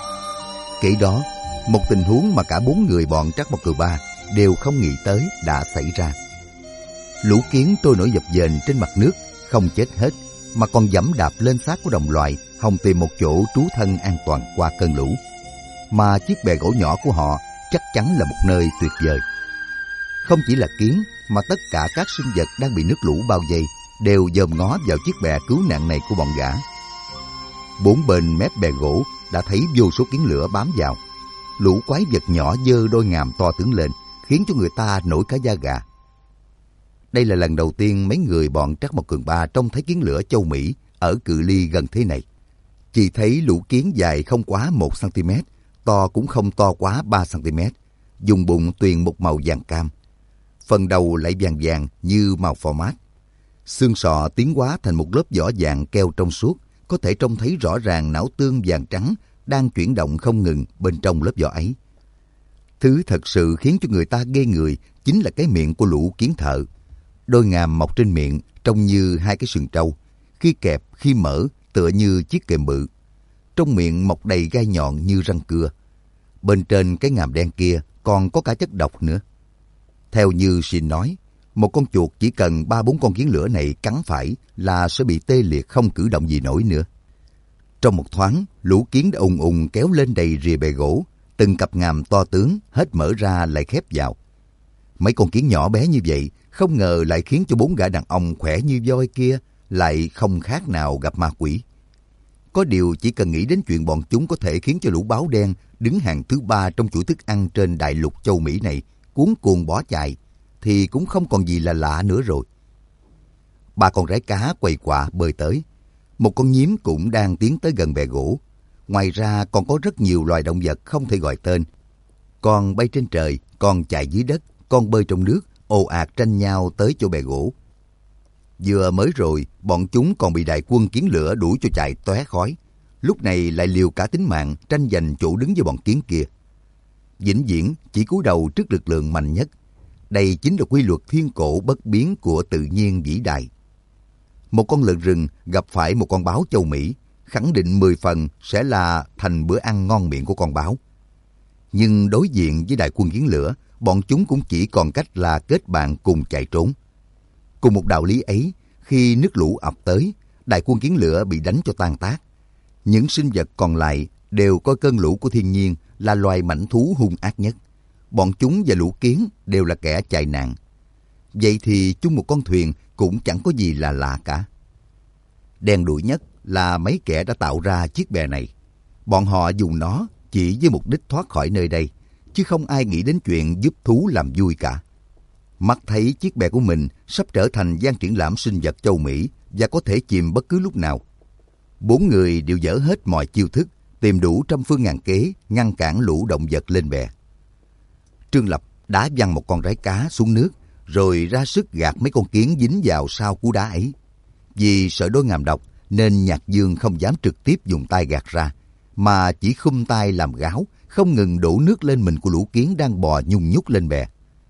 Kể đó, một tình huống mà cả bốn người bọn Trắc Mộc Cường Ba đều không nghĩ tới đã xảy ra. Lũ kiến trôi nổi dập dềnh trên mặt nước, không chết hết, mà còn giẫm đạp lên xác của đồng loại, hòng tìm một chỗ trú thân an toàn qua cơn lũ. Mà chiếc bè gỗ nhỏ của họ chắc chắn là một nơi tuyệt vời. Không chỉ là kiến, mà tất cả các sinh vật đang bị nước lũ bao vây đều dòm ngó vào chiếc bè cứu nạn này của bọn gã. Bốn bên mép bè gỗ đã thấy vô số kiến lửa bám vào. Lũ quái vật nhỏ giơ đôi ngàm to tướng lên, khiến cho người ta nổi cả da gà. Đây là lần đầu tiên mấy người bọn Trắc Mộc Cường Ba trông thấy kiến lửa châu Mỹ ở cự ly gần thế này. Chỉ thấy lũ kiến dài không quá một xăng ti mét, to cũng không to quá ba xăng ti mét, dùng bụng tuyền một màu vàng cam. Phần đầu lại vàng vàng như màu phò mát. Xương sọ tiến hóa thành một lớp vỏ vàng keo trong suốt, có thể trông thấy rõ ràng não tương vàng trắng đang chuyển động không ngừng bên trong lớp vỏ ấy. Thứ thật sự khiến cho người ta ghê người chính là cái miệng của lũ kiến thợ. Đôi ngàm mọc trên miệng trông như hai cái sừng trâu, khi kẹp khi mở tựa như chiếc kềm bự. Trong miệng mọc đầy gai nhọn như răng cưa. Bên trên cái ngàm đen kia còn có cả chất độc nữa. Theo như Shin nói, một con chuột chỉ cần ba bốn con kiến lửa này cắn phải là sẽ bị tê liệt không cử động gì nổi nữa. Trong một thoáng, lũ kiến đã ùng ùng kéo lên đầy rìa bè gỗ, từng cặp ngàm to tướng hết mở ra lại khép vào. Mấy con kiến nhỏ bé như vậy không ngờ lại khiến cho bốn gã đàn ông khỏe như voi kia lại không khác nào gặp ma quỷ. Có điều chỉ cần nghĩ đến chuyện bọn chúng có thể khiến cho lũ báo đen đứng hàng thứ ba trong chuỗi thức ăn trên đại lục châu Mỹ này cuống cuồng bỏ chạy, thì cũng không còn gì là lạ nữa rồi. ba con rái cá quầy quạ bơi tới. Một con nhím cũng đang tiến tới gần bè gỗ. Ngoài ra còn có rất nhiều loài động vật không thể gọi tên. Con bay trên trời, con chạy dưới đất, con bơi trong nước, ồ ạt tranh nhau tới chỗ bè gỗ. Vừa mới rồi, bọn chúng còn bị đại quân kiến lửa đuổi cho chạy tóe khói. Lúc này lại liều cả tính mạng tranh giành chỗ đứng với bọn kiến kia. Vĩnh viễn chỉ cúi đầu trước lực lượng mạnh nhất. Đây chính là quy luật thiên cổ bất biến của tự nhiên vĩ đại. Một con lợn rừng gặp phải một con báo châu Mỹ, khẳng định mười phần sẽ là thành bữa ăn ngon miệng của con báo. Nhưng đối diện với đại quân kiến lửa, bọn chúng cũng chỉ còn cách là kết bạn cùng chạy trốn. Cùng một đạo lý ấy, khi nước lũ ập tới, đại quân kiến lửa bị đánh cho tan tác. Những sinh vật còn lại đều coi cơn lũ của thiên nhiên là loài mãnh thú hung ác nhất. Bọn chúng và lũ kiến đều là kẻ chạy nạn. Vậy thì chung một con thuyền cũng chẳng có gì là lạ cả. Đen đủi nhất là mấy kẻ đã tạo ra chiếc bè này. Bọn họ dùng nó chỉ với mục đích thoát khỏi nơi đây, chứ không ai nghĩ đến chuyện giúp thú làm vui cả. Mắt thấy chiếc bè của mình sắp trở thành gian triển lãm sinh vật châu Mỹ và có thể chìm bất cứ lúc nào. Bốn người đều dở hết mọi chiêu thức, tìm đủ trăm phương ngàn kế ngăn cản lũ động vật lên bè. Trương Lập đá văng một con rái cá xuống nước, rồi ra sức gạt mấy con kiến dính vào sau cú đá ấy. Vì sợ đôi ngàm độc nên Nhạc Dương không dám trực tiếp dùng tay gạt ra, mà chỉ khum tay làm gáo, không ngừng đổ nước lên mình của lũ kiến đang bò nhung nhúc lên bè.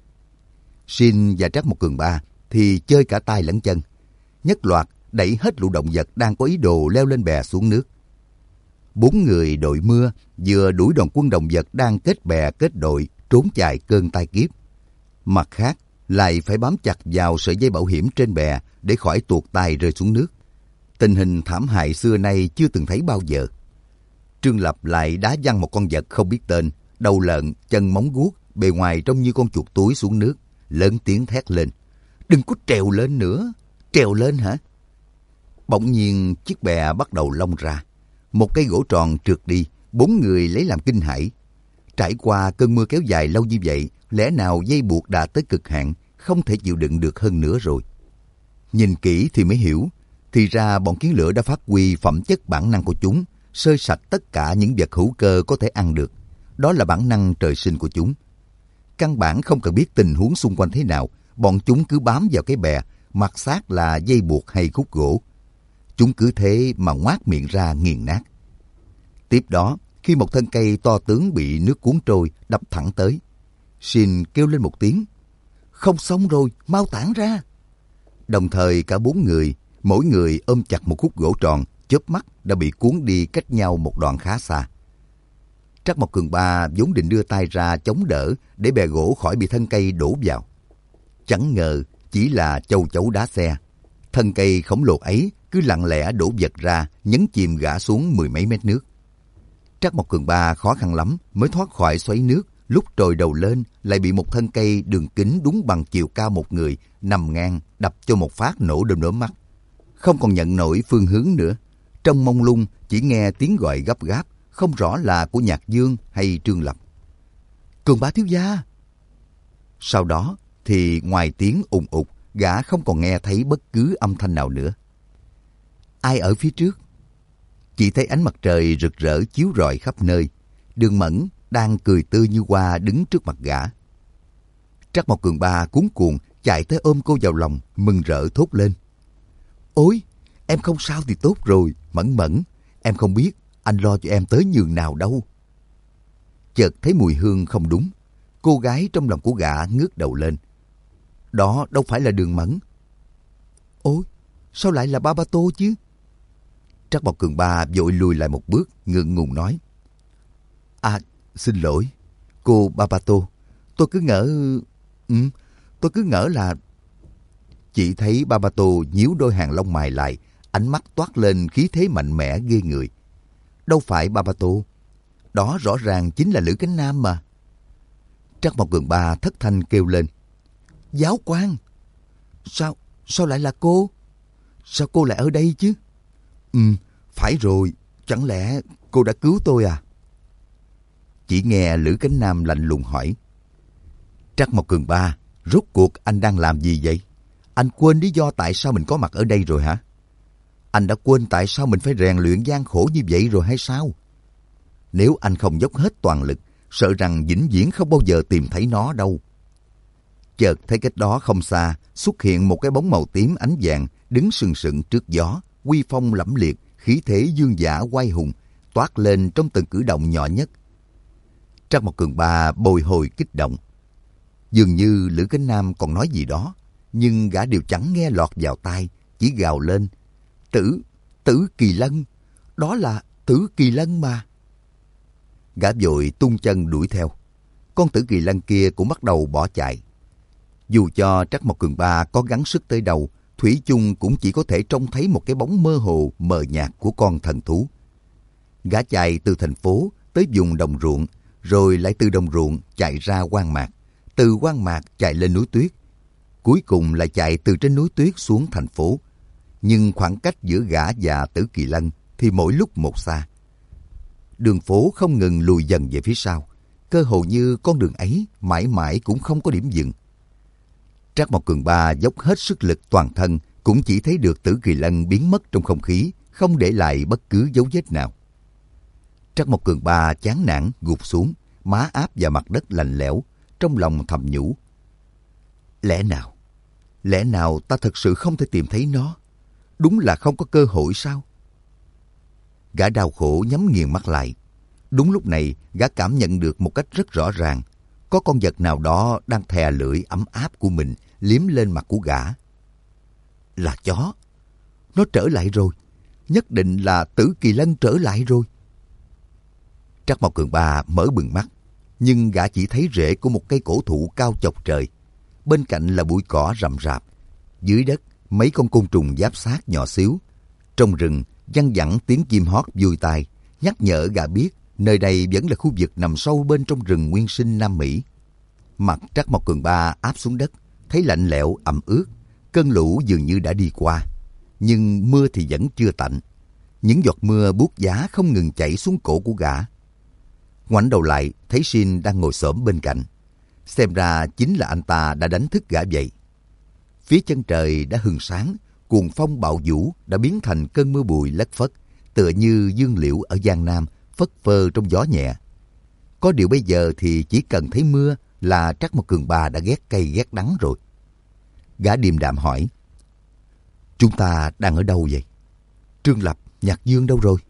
Sin và Trác Mộc Cường Ba thì chơi cả tay lẫn chân, nhất loạt đẩy hết lũ động vật đang có ý đồ leo lên bè xuống nước. Bốn người đội mưa vừa đuổi đoàn quân động vật đang kết bè kết đội trốn chạy cơn tai kiếp. Mặt khác lại phải bám chặt vào sợi dây bảo hiểm trên bè để khỏi tuột tay rơi xuống nước. Tình hình thảm hại xưa nay chưa từng thấy bao giờ. Trương Lập lại đá văng một con vật không biết tên, đầu lợn, chân móng guốc, bề ngoài trông như con chuột túi xuống nước, lớn tiếng thét lên: "Đừng có trèo lên nữa, trèo lên hả?" Bỗng nhiên chiếc bè bắt đầu lông ra, một cây gỗ tròn trượt đi, bốn người lấy làm kinh hãi. Trải qua cơn mưa kéo dài lâu như vậy, lẽ nào dây buộc đã tới cực hạn, không thể chịu đựng được hơn nữa rồi. Nhìn kỹ thì mới hiểu, thì ra bọn kiến lửa đã phát huy phẩm chất bản năng của chúng, xơi sạch tất cả những vật hữu cơ có thể ăn được. Đó là bản năng trời sinh của chúng. Căn bản không cần biết tình huống xung quanh thế nào, bọn chúng cứ bám vào cái bè, mặt xác là dây buộc hay khúc gỗ. Chúng cứ thế mà ngoác miệng ra nghiền nát. Tiếp đó, khi một thân cây to tướng bị nước cuốn trôi đập thẳng tới, Sin kêu lên một tiếng: "Không xong rồi, mau tản ra!" Đồng thời cả bốn người, mỗi người ôm chặt một khúc gỗ tròn, chớp mắt đã bị cuốn đi cách nhau một đoạn khá xa. Trác Mộc Cường Ba vốn định đưa tay ra chống đỡ để bè gỗ khỏi bị thân cây đổ vào. Chẳng ngờ chỉ là châu chấu đá xe. Thân cây khổng lồ ấy cứ lặng lẽ đổ vật ra, nhấn chìm gã xuống mười mấy mét nước. Trác Mộc Cường Ba khó khăn lắm mới thoát khỏi xoáy nước, lúc trồi đầu lên lại bị một thân cây đường kính đúng bằng chiều cao một người nằm ngang đập cho một phát nổ đom đóm mắt. Không còn nhận nổi phương hướng nữa, trong mông lung chỉ nghe tiếng gọi gấp gáp, không rõ là của Nhạc Dương hay Trương Lập. "Cường Bá thiếu gia!" Sau đó thì ngoài tiếng ùng ục, gã không còn nghe thấy bất cứ âm thanh nào nữa. Ai ở phía trước? Chỉ thấy ánh mặt trời rực rỡ chiếu rọi khắp nơi. Đường Mẫn đang cười tươi như hoa đứng trước mặt gã. Trác Mộc Cường Ba cuống cuồng chạy tới ôm cô vào lòng, mừng rỡ thốt lên: "Ôi, em không sao thì tốt rồi, Mẫn Mẫn. Em không biết anh lo cho em tới nhường nào đâu." Chợt thấy mùi hương không đúng, cô gái trong lòng của gã ngước đầu lên. Đó đâu phải là Đường Mẫn. "Ôi, sao lại là Ba Ba Tô chứ?" Trác Mộc Cường Ba vội lùi lại một bước, ngượng ngùng nói: "À, xin lỗi, cô Ba Ba Tô. Tôi cứ ngỡ... Ừ, tôi cứ ngỡ là..." Chỉ thấy Ba Ba Tô nhíu đôi hàng lông mày lại, ánh mắt toát lên khí thế mạnh mẽ ghê người. Đâu phải Ba Ba Tô, đó rõ ràng chính là Lữ Cánh Nam mà. Trác Mộc Cường Ba thất thanh kêu lên: "Giáo quan! Sao, sao lại là cô? Sao cô lại ở đây chứ?" "Ừ, phải rồi, chẳng lẽ cô đã cứu tôi à?" Chỉ nghe Lữ Cánh Nam lạnh lùng hỏi: "Trác Mộc Cường Ba, rốt cuộc anh đang làm gì vậy? Anh quên lý do tại sao mình có mặt ở đây rồi hả? Anh đã quên tại sao mình phải rèn luyện gian khổ như vậy rồi hay sao? Nếu anh không dốc hết toàn lực, sợ rằng vĩnh viễn không bao giờ tìm thấy nó đâu. Chợt thấy cách đó không xa, xuất hiện một cái bóng màu tím ánh vàng đứng sừng sững trước gió, uy phong lẫm liệt, khí thế dương dã oai hùng, toát lên trong từng cử động nhỏ nhất. Trác Mộc Cường Ba bồi hồi kích động. Dường như Lữ Cánh Nam còn nói gì đó, nhưng gã đều chẳng nghe lọt vào tai, chỉ gào lên. Tử, Tử Kỳ Lân, đó là Tử Kỳ Lân mà. Gã vội tung chân đuổi theo. Con Tử Kỳ Lân kia cũng bắt đầu bỏ chạy. Dù cho Trác Mộc Cường Ba có gắng sức tới đâu, thủy chung cũng chỉ có thể trông thấy một cái bóng mơ hồ mờ nhạt của con thần thú. Gã chạy từ thành phố tới vùng đồng ruộng, rồi lại từ đồng ruộng chạy ra hoang mạc, từ hoang mạc chạy lên núi tuyết, cuối cùng lại chạy từ trên núi tuyết xuống thành phố. Nhưng khoảng cách giữa gã và Tử Kỳ Lân thì mỗi lúc một xa. Đường phố không ngừng lùi dần về phía sau, cơ hồ như con đường ấy mãi mãi cũng không có điểm dừng. Trác Mộc Cường Ba dốc hết sức lực toàn thân, cũng chỉ thấy được Tử Kỳ Lân biến mất trong không khí, không để lại bất cứ dấu vết nào. Trác Mộc Cường Ba chán nản gục xuống, má áp vào mặt đất lạnh lẽo, trong lòng thầm nhủ. Lẽ nào, lẽ nào ta thật sự không thể tìm thấy nó? Đúng là không có cơ hội sao? Gã đau khổ nhắm nghiền mắt lại. Đúng lúc này, gã cảm nhận được một cách rất rõ ràng, có con vật nào đó đang thè lưỡi ấm áp của mình liếm lên mặt của gã. Là chó. Nó trở lại rồi. Nhất định là Tử Kỳ Lân trở lại rồi. Trác Mộc Cường Ba mở bừng mắt, nhưng gã chỉ thấy rễ của một cây cổ thụ cao chọc trời. Bên cạnh là bụi cỏ rậm rạp. Dưới đất, mấy con côn trùng giáp xác nhỏ xíu. Trong rừng, văng vẳng tiếng chim hót vui tai, nhắc nhở gã biết nơi đây vẫn là khu vực nằm sâu bên trong rừng nguyên sinh Nam Mỹ. Mặt Trác Mộc Cường Ba áp xuống đất, thấy lạnh lẽo ẩm ướt. Cơn lũ dường như đã đi qua, nhưng mưa thì vẫn chưa tạnh. Những giọt mưa buốt giá không ngừng chảy xuống cổ của gã. Ngoảnh đầu lại, thấy Shin đang ngồi xổm bên cạnh. Xem ra chính là anh ta đã đánh thức gã dậy. Phía chân trời đã hừng sáng, cuồng phong bạo vũ đã biến thành cơn mưa bụi lất phất, tựa như dương liễu ở Giang Nam phất phơ trong gió nhẹ. Có điều bây giờ thì chỉ cần thấy mưa là Trác Mộc Cường Ba đã ghét cay ghét đắng rồi. Gã điềm đạm hỏi. Chúng ta đang ở đâu vậy? Trương Lập, Nhạc Dương đâu rồi?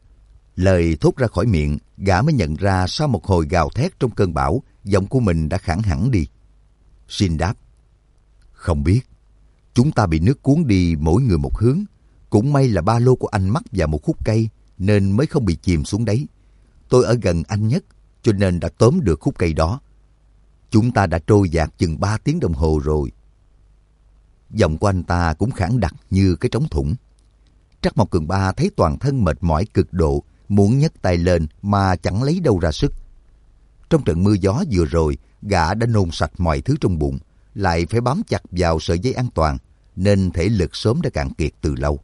Lời thốt ra khỏi miệng, gã mới nhận ra sau một hồi gào thét trong cơn bão, giọng của mình đã khản hẳn đi. Shin đáp. Không biết. Chúng ta bị nước cuốn đi mỗi người một hướng. Cũng may là ba lô của anh mắc vào một khúc cây, nên mới không bị chìm xuống đấy. Tôi ở gần anh nhất, cho nên đã tóm được khúc cây đó. Chúng ta đã trôi dạt chừng ba tiếng đồng hồ rồi. Giọng của anh ta cũng khản đặc như cái trống thủng. Trác Mộc Cường Ba thấy toàn thân mệt mỏi cực độ, muốn nhấc tay lên mà chẳng lấy đâu ra sức. Trong trận mưa gió vừa rồi, gã đã nôn sạch mọi thứ trong bụng, lại phải bám chặt vào sợi dây an toàn, nên thể lực sớm đã cạn kiệt từ lâu.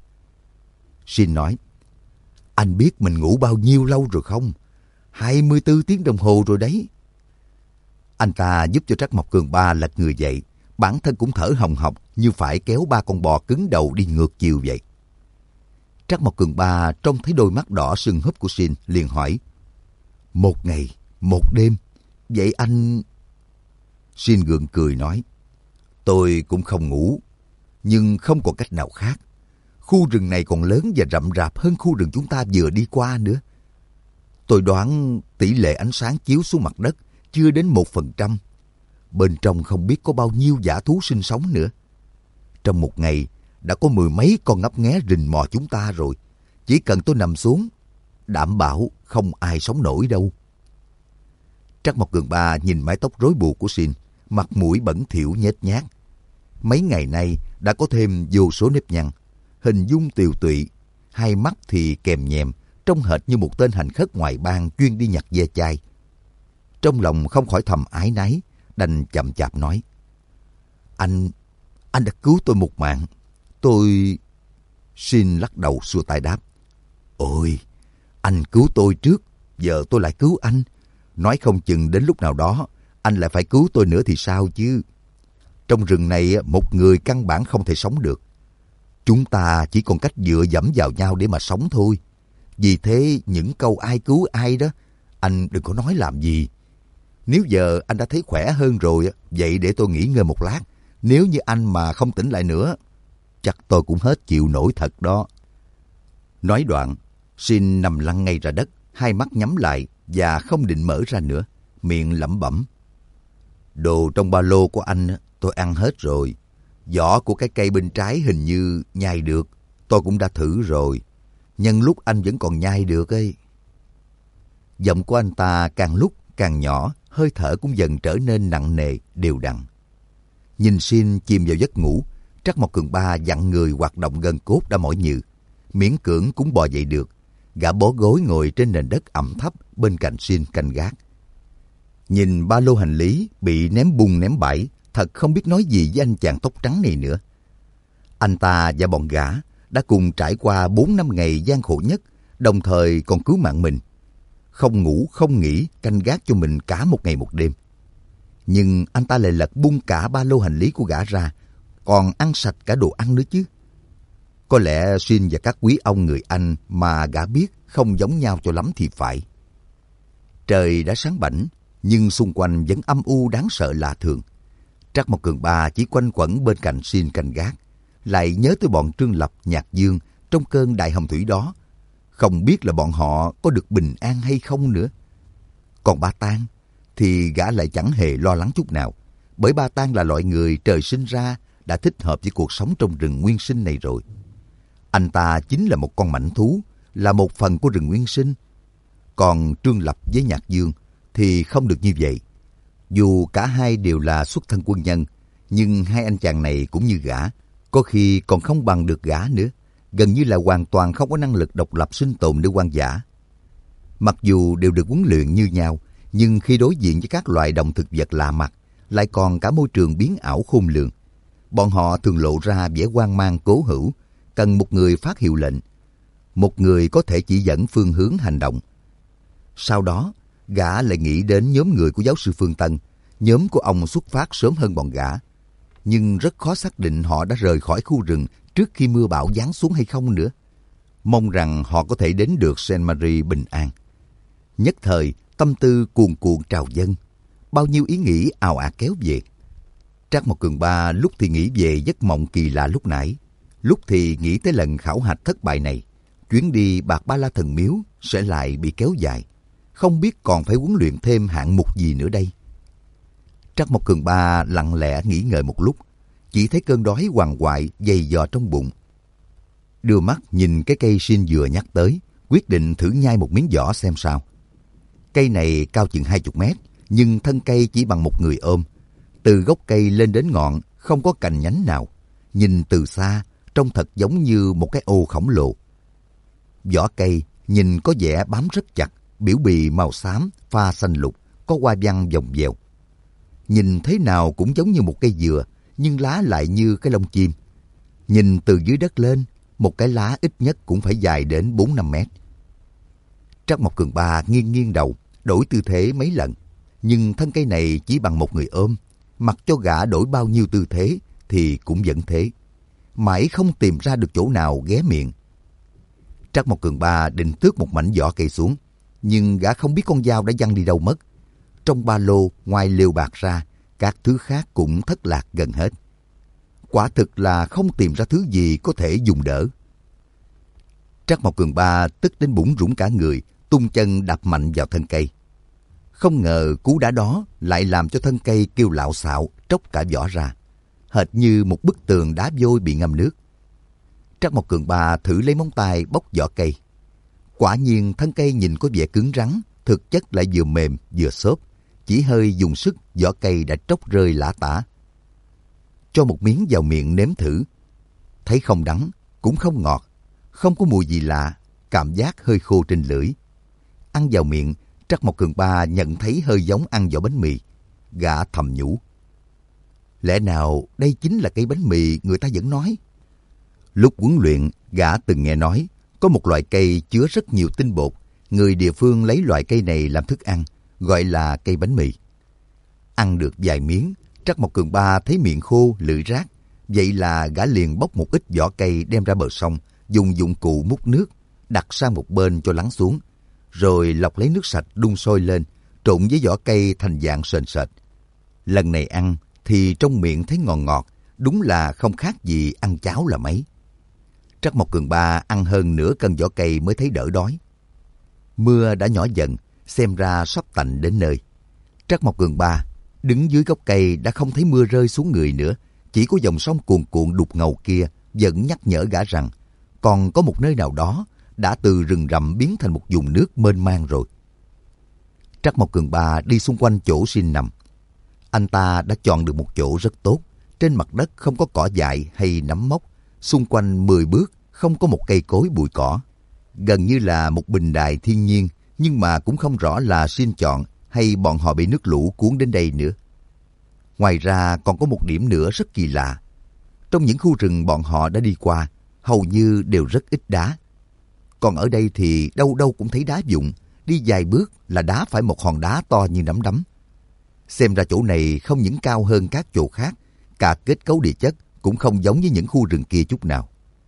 Shin nói, anh biết mình ngủ bao nhiêu lâu rồi không? hai mươi tư tiếng đồng hồ rồi đấy. Anh ta giúp cho Trác Mộc Cường Ba lật người dậy, bản thân cũng thở hồng hộc như phải kéo ba con bò cứng đầu đi ngược chiều vậy. Trác Mộc Cường Ba trông thấy đôi mắt đỏ sưng húp của Shin, liền hỏi, một ngày, một đêm, vậy anh... Shin gượng cười nói, tôi cũng không ngủ, nhưng không còn cách nào khác. Khu rừng này còn lớn và rậm rạp hơn khu rừng chúng ta vừa đi qua nữa. Tôi đoán tỷ lệ ánh sáng chiếu xuống mặt đất chưa đến một phần trăm. Bên trong không biết có bao nhiêu dã thú sinh sống nữa. Trong một ngày đã có mười mấy con ngấp nghé rình mò chúng ta rồi. Chỉ cần tôi nằm xuống, đảm bảo không ai sống nổi đâu. Trác Mộc Cường Ba nhìn mái tóc rối bù của Shin, mặt mũi bẩn thỉu nhếch nhác. Mấy ngày nay đã có thêm vô số nếp nhăn, hình dung tiều tụy, hai mắt thì kèm nhèm, trông hệt như một tên hành khất ngoại bang chuyên đi nhặt ve chai. Trong lòng không khỏi thầm ái náy, đành chậm chạp nói, Anh, anh đã cứu tôi một mạng. Tôi... Shin lắc đầu xua tay đáp, ôi, anh cứu tôi trước, giờ tôi lại cứu anh. Nói không chừng đến lúc nào đó, anh lại phải cứu tôi nữa thì sao chứ? Trong rừng này một người căn bản không thể sống được. Chúng ta chỉ còn cách dựa dẫm vào nhau để mà sống thôi. Vì thế những câu ai cứu ai đó, anh đừng có nói làm gì. Nếu giờ anh đã thấy khỏe hơn rồi, vậy để tôi nghỉ ngơi một lát. Nếu như anh mà không tỉnh lại nữa, chắc tôi cũng hết chịu nổi thật đó. Nói đoạn, Sin nằm lăn ngay ra đất, hai mắt nhắm lại và không định mở ra nữa, miệng lẩm bẩm. Đồ trong ba lô của anh tôi ăn hết rồi. Vỏ của cái cây bên trái hình như nhai được, tôi cũng đã thử rồi. Nhân lúc anh vẫn còn nhai được ấy. Giọng của anh ta càng lúc càng nhỏ, hơi thở cũng dần trở nên nặng nề, đều đặn. Nhìn Sin chìm vào giấc ngủ, Trắc Mộc Cường Ba dặn người hoạt động gân cốt đã mỏi nhừ, miễn cưỡng cũng bò dậy được. Gã bó gối ngồi trên nền đất ẩm thấp bên cạnh Sin canh gác. Nhìn ba lô hành lý bị ném bung ném bãi, thật không biết nói gì với anh chàng tóc trắng này nữa. Anh ta và bọn gã đã cùng trải qua bốn năm ngày gian khổ nhất, đồng thời còn cứu mạng mình. Không ngủ không nghỉ canh gác cho mình cả một ngày một đêm. Nhưng anh ta lại lật bung cả ba lô hành lý của gã ra, còn ăn sạch cả đồ ăn nữa chứ. Có lẽ Sin và các quý ông người Anh mà gã biết không giống nhau cho lắm thì phải. Trời đã sáng bảnh, nhưng xung quanh vẫn âm u đáng sợ lạ thường. Trắc Mộc Cường Ba chỉ quanh quẩn bên cạnh Sin canh gác, lại nhớ tới bọn Trương Lập, Nhạc Dương trong cơn đại hồng thủy đó. Không biết là bọn họ có được bình an hay không nữa. Còn Ba Tang thì gã lại chẳng hề lo lắng chút nào, bởi Ba Tang là loại người trời sinh ra đã thích hợp với cuộc sống trong rừng nguyên sinh này rồi. Anh ta chính là một con mãnh thú, là một phần của rừng nguyên sinh. Còn Trương Lập với Nhạc Dương thì không được như vậy. Dù cả hai đều là xuất thân quân nhân, nhưng hai anh chàng này cũng như gã, có khi còn không bằng được gã nữa, gần như là hoàn toàn không có năng lực độc lập sinh tồn nơi hoang dã. Mặc dù đều được huấn luyện như nhau, nhưng khi đối diện với các loài động thực vật lạ mặt, lại còn cả môi trường biến ảo khôn lường, bọn họ thường lộ ra vẻ hoang mang cố hữu, cần một người phát hiệu lệnh, một người có thể chỉ dẫn phương hướng hành động. Sau đó, gã lại nghĩ đến nhóm người của giáo sư Phương Tân. Nhóm của ông xuất phát sớm hơn bọn gã, nhưng rất khó xác định họ đã rời khỏi khu rừng trước khi mưa bão giáng xuống hay không nữa. Mong rằng họ có thể đến được Saint Marie bình an. Nhất thời, tâm tư cuồn cuộn trào dâng, bao nhiêu ý nghĩ ào ạt kéo về. Trắc Mộc Cường Ba lúc thì nghĩ về giấc mộng kỳ lạ lúc nãy, lúc thì nghĩ tới lần khảo hạch thất bại này. Chuyến đi Bạc Ba La Thần Miếu sẽ lại bị kéo dài, không biết còn phải huấn luyện thêm hạng mục gì nữa đây. Trắc Mộc Cường Ba lặng lẽ nghỉ ngơi một lúc, chỉ thấy cơn đói hoàng hoại dày dò trong bụng. Đưa mắt nhìn cái cây Sin vừa nhắc tới, quyết định thử nhai một miếng vỏ xem sao. Cây này cao chừng hai chục mét, nhưng thân cây chỉ bằng một người ôm. Từ gốc cây lên đến ngọn không có cành nhánh nào, nhìn từ xa trông thật giống như một cái ô khổng lồ. Vỏ cây nhìn có vẻ bám rất chặt, biểu bì màu xám pha xanh lục, có hoa văn vòng vèo. Nhìn thế nào cũng giống như một cây dừa, nhưng lá lại như cái lông chim. Nhìn từ dưới đất lên, một cái lá ít nhất cũng phải dài đến bốn năm mét. Trắc Mộc Cường Ba nghiêng nghiêng đầu, đổi tư thế mấy lần, nhưng thân cây này chỉ bằng một người ôm, mặc cho gã đổi bao nhiêu tư thế thì cũng vẫn thế, mãi không tìm ra được chỗ nào ghé miệng. Trắc Mộc Cường Ba định tước một mảnh vỏ cây xuống, nhưng gã không biết con dao đã văng đi đâu mất. Trong ba lô ngoài lều bạc ra, các thứ khác cũng thất lạc gần hết. Quả thực là không tìm ra thứ gì có thể dùng đỡ. Trắc Mộc Cường Ba tức đến bủn rủn cả người, tung chân đạp mạnh vào thân cây. Không ngờ cú đá đó lại làm cho thân cây kêu lạo xạo, tróc cả vỏ ra, hệt như một bức tường đá vôi bị ngâm nước. Trắc Mộc Cường Ba thử lấy móng tay bóc vỏ cây. Quả nhiên thân cây nhìn có vẻ cứng rắn, thực chất lại vừa mềm vừa xốp. Chỉ hơi dùng sức, vỏ cây đã tróc rơi lả tả. Cho một miếng vào miệng nếm thử. Thấy không đắng, cũng không ngọt, không có mùi gì lạ, cảm giác hơi khô trên lưỡi. Ăn vào miệng, Trắc Mộc Cường Ba nhận thấy hơi giống ăn vỏ bánh mì. Gã thầm nhủ. Lẽ nào đây chính là cây bánh mì người ta vẫn nói? Lúc huấn luyện, gã từng nghe nói có một loại cây chứa rất nhiều tinh bột. Người địa phương lấy loại cây này làm thức ăn, gọi là cây bánh mì. Ăn được vài miếng, Trắc Mộc Cường Ba thấy miệng khô, lưỡi rát, vậy là gã liền bóc một ít vỏ cây đem ra bờ sông, dùng dụng cụ múc nước, đặt sang một bên cho lắng xuống, rồi lọc lấy nước sạch đun sôi lên, trộn với vỏ cây thành dạng sền sệt. Lần này ăn thì trong miệng thấy ngọt ngọt, đúng là không khác gì ăn cháo là mấy. Trắc Mộc Cường Ba ăn hơn nửa cân vỏ cây mới thấy đỡ đói. Mưa đã nhỏ dần, xem ra sắp tạnh đến nơi. Trắc Mộc Cường Ba đứng dưới gốc cây đã không thấy mưa rơi xuống người nữa, chỉ có dòng sông cuồn cuộn đục ngầu kia vẫn nhắc nhở gã rằng còn có một nơi nào đó đã từ rừng rậm biến thành một vùng nước mênh mang rồi. Trắc Mộc Cường Ba đi xung quanh chỗ Xin nằm. Anh ta đã chọn được một chỗ rất tốt, trên mặt đất không có cỏ dại hay nấm mốc, xung quanh mười bước không có một cây cối bụi cỏ. Gần như là một bình đài thiên nhiên, nhưng mà cũng không rõ là Xin chọn hay bọn họ bị nước lũ cuốn đến đây nữa. Ngoài ra còn có một điểm nữa rất kỳ lạ. Trong những khu rừng bọn họ đã đi qua, hầu như đều rất ít đá. Còn ở đây thì đâu đâu cũng thấy đá vụn, đi vài bước là đá phải một hòn đá to như nắm đấm. Xem ra chỗ này không những cao hơn các chỗ khác, cả kết cấu địa chất cũng không giống với những khu rừng kia chút nào.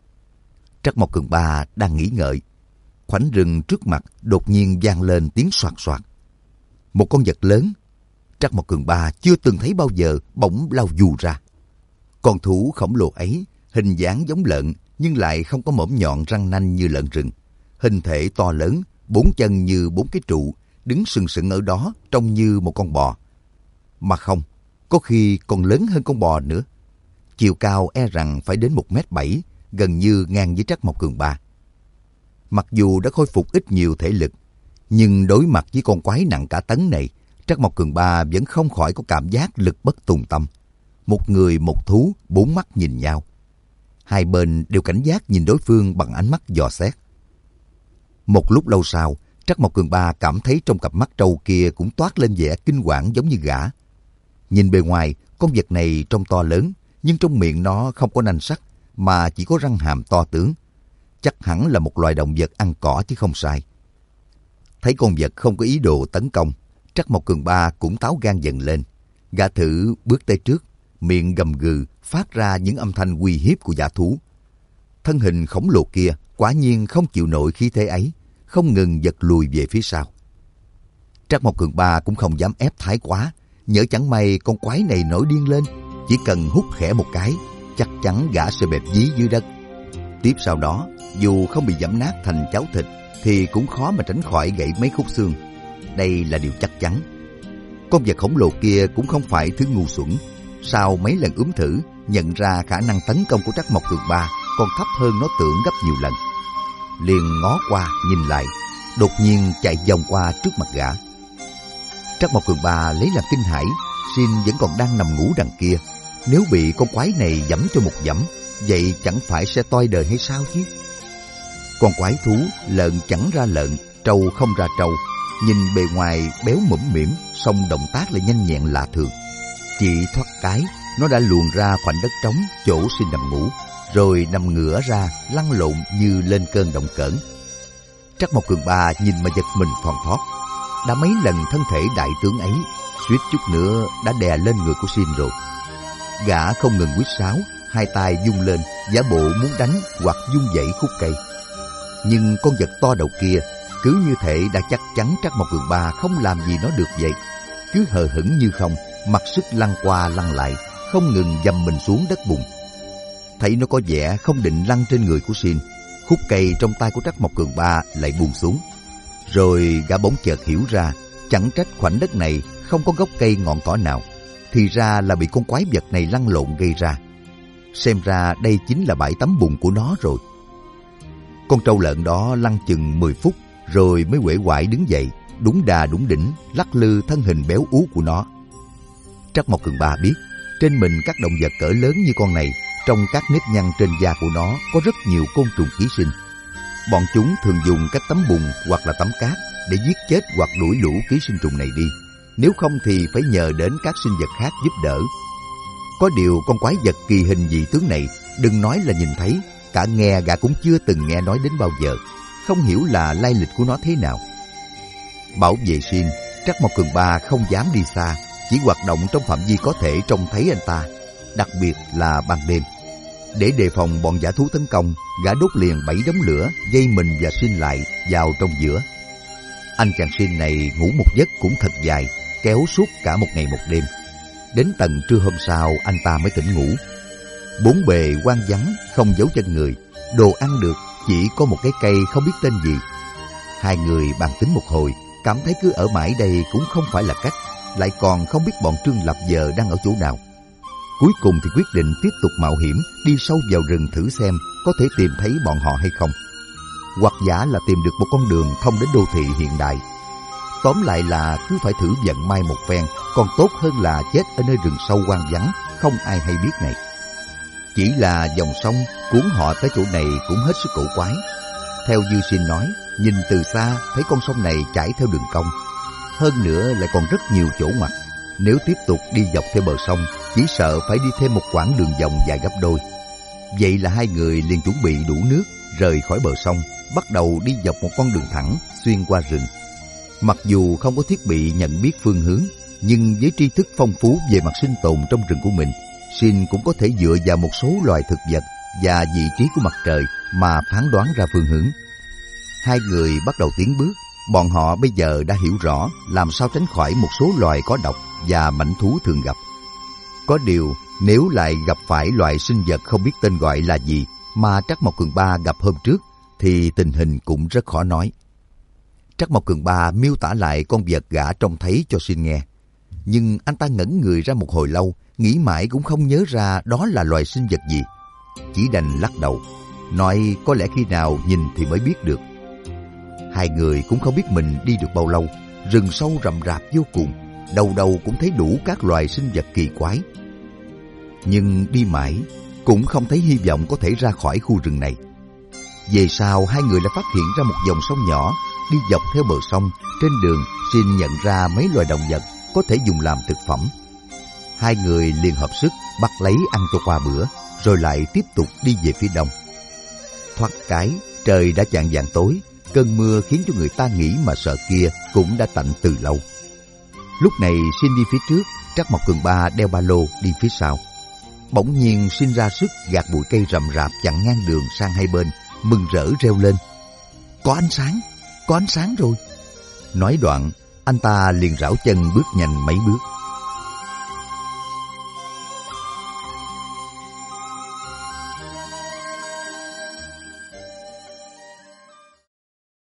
Trắc Mộc Cường Ba đang nghĩ ngợi, khoảnh rừng trước mặt đột nhiên vang lên tiếng soạt soạt. Một con vật lớn, Trắc Mộc Cường Ba chưa từng thấy bao giờ, bỗng lao vù ra. Con thú khổng lồ ấy hình dáng giống lợn nhưng lại không có mõm nhọn răng nanh như lợn rừng. Hình thể to lớn, bốn chân như bốn cái trụ, đứng sừng sững ở đó trông như một con bò. Mà không, có khi còn lớn hơn con bò nữa. Chiều cao e rằng phải đến một mét bảy, gần như ngang với Trắc Mộc Cường Ba. Mặc dù đã khôi phục ít nhiều thể lực, nhưng đối mặt với con quái nặng cả tấn này, Trắc Mộc Cường Ba vẫn không khỏi có cảm giác lực bất tòng tâm. Một người một thú, bốn mắt nhìn nhau. Hai bên đều cảnh giác nhìn đối phương bằng ánh mắt dò xét. Một lúc lâu sau, Trắc Mộc Cường Ba cảm thấy trong cặp mắt trâu kia cũng toát lên vẻ kinh quản giống như gã. Nhìn bề ngoài, con vật này trông to lớn, nhưng trong miệng nó không có nanh sắc, mà chỉ có răng hàm to tướng. Chắc hẳn là một loài động vật ăn cỏ chứ không sai. Thấy con vật không có ý đồ tấn công, Trắc Mộc Cường Ba cũng táo gan dần lên. Gã thử bước tới trước, miệng gầm gừ, phát ra những âm thanh uy hiếp của dã thú. Thân hình khổng lồ kia quả nhiên không chịu nổi khí thế ấy, không ngừng giật lùi về phía sau. Trắc Mộc Cường Ba cũng không dám ép thái quá, nhỡ chẳng may con quái này nổi điên lên, chỉ cần hút khẽ một cái, chắc chắn gã sẽ bẹp dí dưới đất. Tiếp sau đó, dù không bị giẫm nát thành cháo thịt, thì cũng khó mà tránh khỏi gãy mấy khúc xương. Đây là điều chắc chắn. Con vật khổng lồ kia cũng không phải thứ ngu xuẩn. Sau mấy lần ướm thử, nhận ra khả năng tấn công của Trắc Mộc Cường Ba còn thấp hơn nó tưởng gấp nhiều lần. Liền ngó qua nhìn lại, đột nhiên chạy vòng qua trước mặt gã. Trắc Mộc Cường Ba lấy làm kinh hãi, Xin vẫn còn đang nằm ngủ đằng kia. Nếu bị con quái này giẫm cho một giẫm, vậy chẳng phải sẽ toi đời hay sao chứ? Con quái thú, lợn chẳng ra lợn, trâu không ra trâu. Nhìn bề ngoài béo mũm mĩm, song động tác lại nhanh nhẹn lạ thường. Chỉ thoát cái, nó đã luồn ra khoảnh đất trống chỗ Xin nằm ngủ, rồi nằm ngửa ra, lăn lộn như lên cơn động cỡn. Trắc Mộc Cường Ba nhìn mà giật mình thon thót. Đã mấy lần thân thể đại tướng ấy, suýt chút nữa đã đè lên người của Xin rồi. Gã không ngừng huýt sáo, hai tay vung lên, giả bộ muốn đánh hoặc vung dãy khúc cây. Nhưng con vật to đầu kia cứ như thể đã chắc chắn Trắc Mộc Cường Ba không làm gì nó được vậy. Cứ hờ hững như không, mặc sức lăn qua lăn lại, không ngừng dầm mình xuống đất bùn. Thấy nó có vẻ không định lăn trên người của Xin, khúc cây trong tay của Trắc Mộc Cường Ba lại buông xuống. Rồi gã bỗng chợt hiểu ra, chẳng trách khoảnh đất này không có gốc cây ngọn cỏ nào, thì ra là bị con quái vật này lăn lộn gây ra. Xem ra đây chính là bãi tắm bùn của nó rồi. Con trâu lợn đó lăn chừng mười phút rồi mới uể oải đứng dậy, đúng đà đúng đỉnh, lắc lư thân hình béo ú của nó. Trắc Mộc Cường Ba biết, trên mình các động vật cỡ lớn như con này, trong các nếp nhăn trên da của nó có rất nhiều côn trùng ký sinh. Bọn chúng thường dùng các tấm bùn hoặc là tấm cát để giết chết hoặc đuổi lũ ký sinh trùng này đi. Nếu không thì phải nhờ đến các sinh vật khác giúp đỡ. Có điều con quái vật kỳ hình dị tướng này, đừng nói là nhìn thấy, cả nghe gã cũng chưa từng nghe nói đến bao giờ, không hiểu là lai lịch của nó thế nào. Bảo vệ Xin, Trắc Mộc Cường Ba không dám đi xa, chỉ hoạt động trong phạm vi có thể trông thấy anh ta, đặc biệt là ban đêm. Để đề phòng bọn dã thú tấn công, gã đốt liền bảy đống lửa dây mình và Sin lại vào trong giữa. Anh chàng Sin này ngủ một giấc cũng thật dài, kéo suốt cả một ngày một đêm. Đến tận trưa hôm sau anh ta mới tỉnh ngủ. Bốn bề hoang vắng, không dấu chân người, đồ ăn được chỉ có một cái cây không biết tên gì. Hai người bàn tính một hồi, cảm thấy cứ ở mãi đây cũng không phải là cách, lại còn không biết bọn Trương Lập giờ đang ở chỗ nào. Cuối cùng thì quyết định tiếp tục mạo hiểm đi sâu vào rừng thử xem có thể tìm thấy bọn họ hay không, hoặc giả là tìm được một con đường thông đến đô thị hiện đại. Tóm lại là cứ phải thử vận may một phen, còn tốt hơn là chết ở nơi rừng sâu hoang vắng không ai hay biết này. Chỉ là dòng sông cuốn họ tới chỗ này cũng hết sức cổ quái. Theo Dư Sin nói, nhìn từ xa thấy con sông này chảy theo đường cong, hơn nữa lại còn rất nhiều chỗ ngoặt. Nếu tiếp tục đi dọc theo bờ sông, chỉ sợ phải đi thêm một quãng đường vòng dài gấp đôi. Vậy là hai người liền chuẩn bị đủ nước, rời khỏi bờ sông, bắt đầu đi dọc một con đường thẳng xuyên qua rừng. Mặc dù không có thiết bị nhận biết phương hướng, nhưng với tri thức phong phú về mặt sinh tồn trong rừng của mình, Sin cũng có thể dựa vào một số loài thực vật và vị trí của mặt trời mà phán đoán ra phương hướng. Hai người bắt đầu tiến bước. Bọn họ bây giờ đã hiểu rõ làm sao tránh khỏi một số loài có độc và mãnh thú thường gặp. Có điều, nếu lại gặp phải loài sinh vật không biết tên gọi là gì mà Trắc Mộc Cường Ba gặp hôm trước, thì tình hình cũng rất khó nói. Trắc Mộc Cường Ba miêu tả lại con vật gã trông thấy cho Sin nghe. Nhưng anh ta ngẩn người ra một hồi lâu, nghĩ mãi cũng không nhớ ra đó là loài sinh vật gì. Chỉ đành lắc đầu, nói có lẽ khi nào nhìn thì mới biết được. Hai người cũng không biết mình đi được bao lâu, rừng sâu rậm rạp vô cùng, đầu đầu cũng thấy đủ các loài sinh vật kỳ quái. Nhưng đi mãi, cũng không thấy hy vọng có thể ra khỏi khu rừng này. Về sau, hai người lại phát hiện ra một dòng sông nhỏ, đi dọc theo bờ sông. Trên đường, Sin nhận ra mấy loài động vật có thể dùng làm thực phẩm. Hai người liền hợp sức bắt lấy ăn cho qua bữa, rồi lại tiếp tục đi về phía đông. Thoát cái, trời đã chạng vạng tối. Cơn mưa khiến cho người ta nghĩ mà sợ kia cũng đã tạnh từ lâu. Lúc này Sin đi phía trước, Trắc Mộc Cường Ba đeo ba lô đi phía sau. Bỗng nhiên Sin ra sức gạt bụi cây rậm rạp chặn ngang đường sang hai bên, mừng rỡ reo lên: có ánh sáng, có ánh sáng rồi. Nói đoạn, anh ta liền rảo chân bước nhanh mấy bước.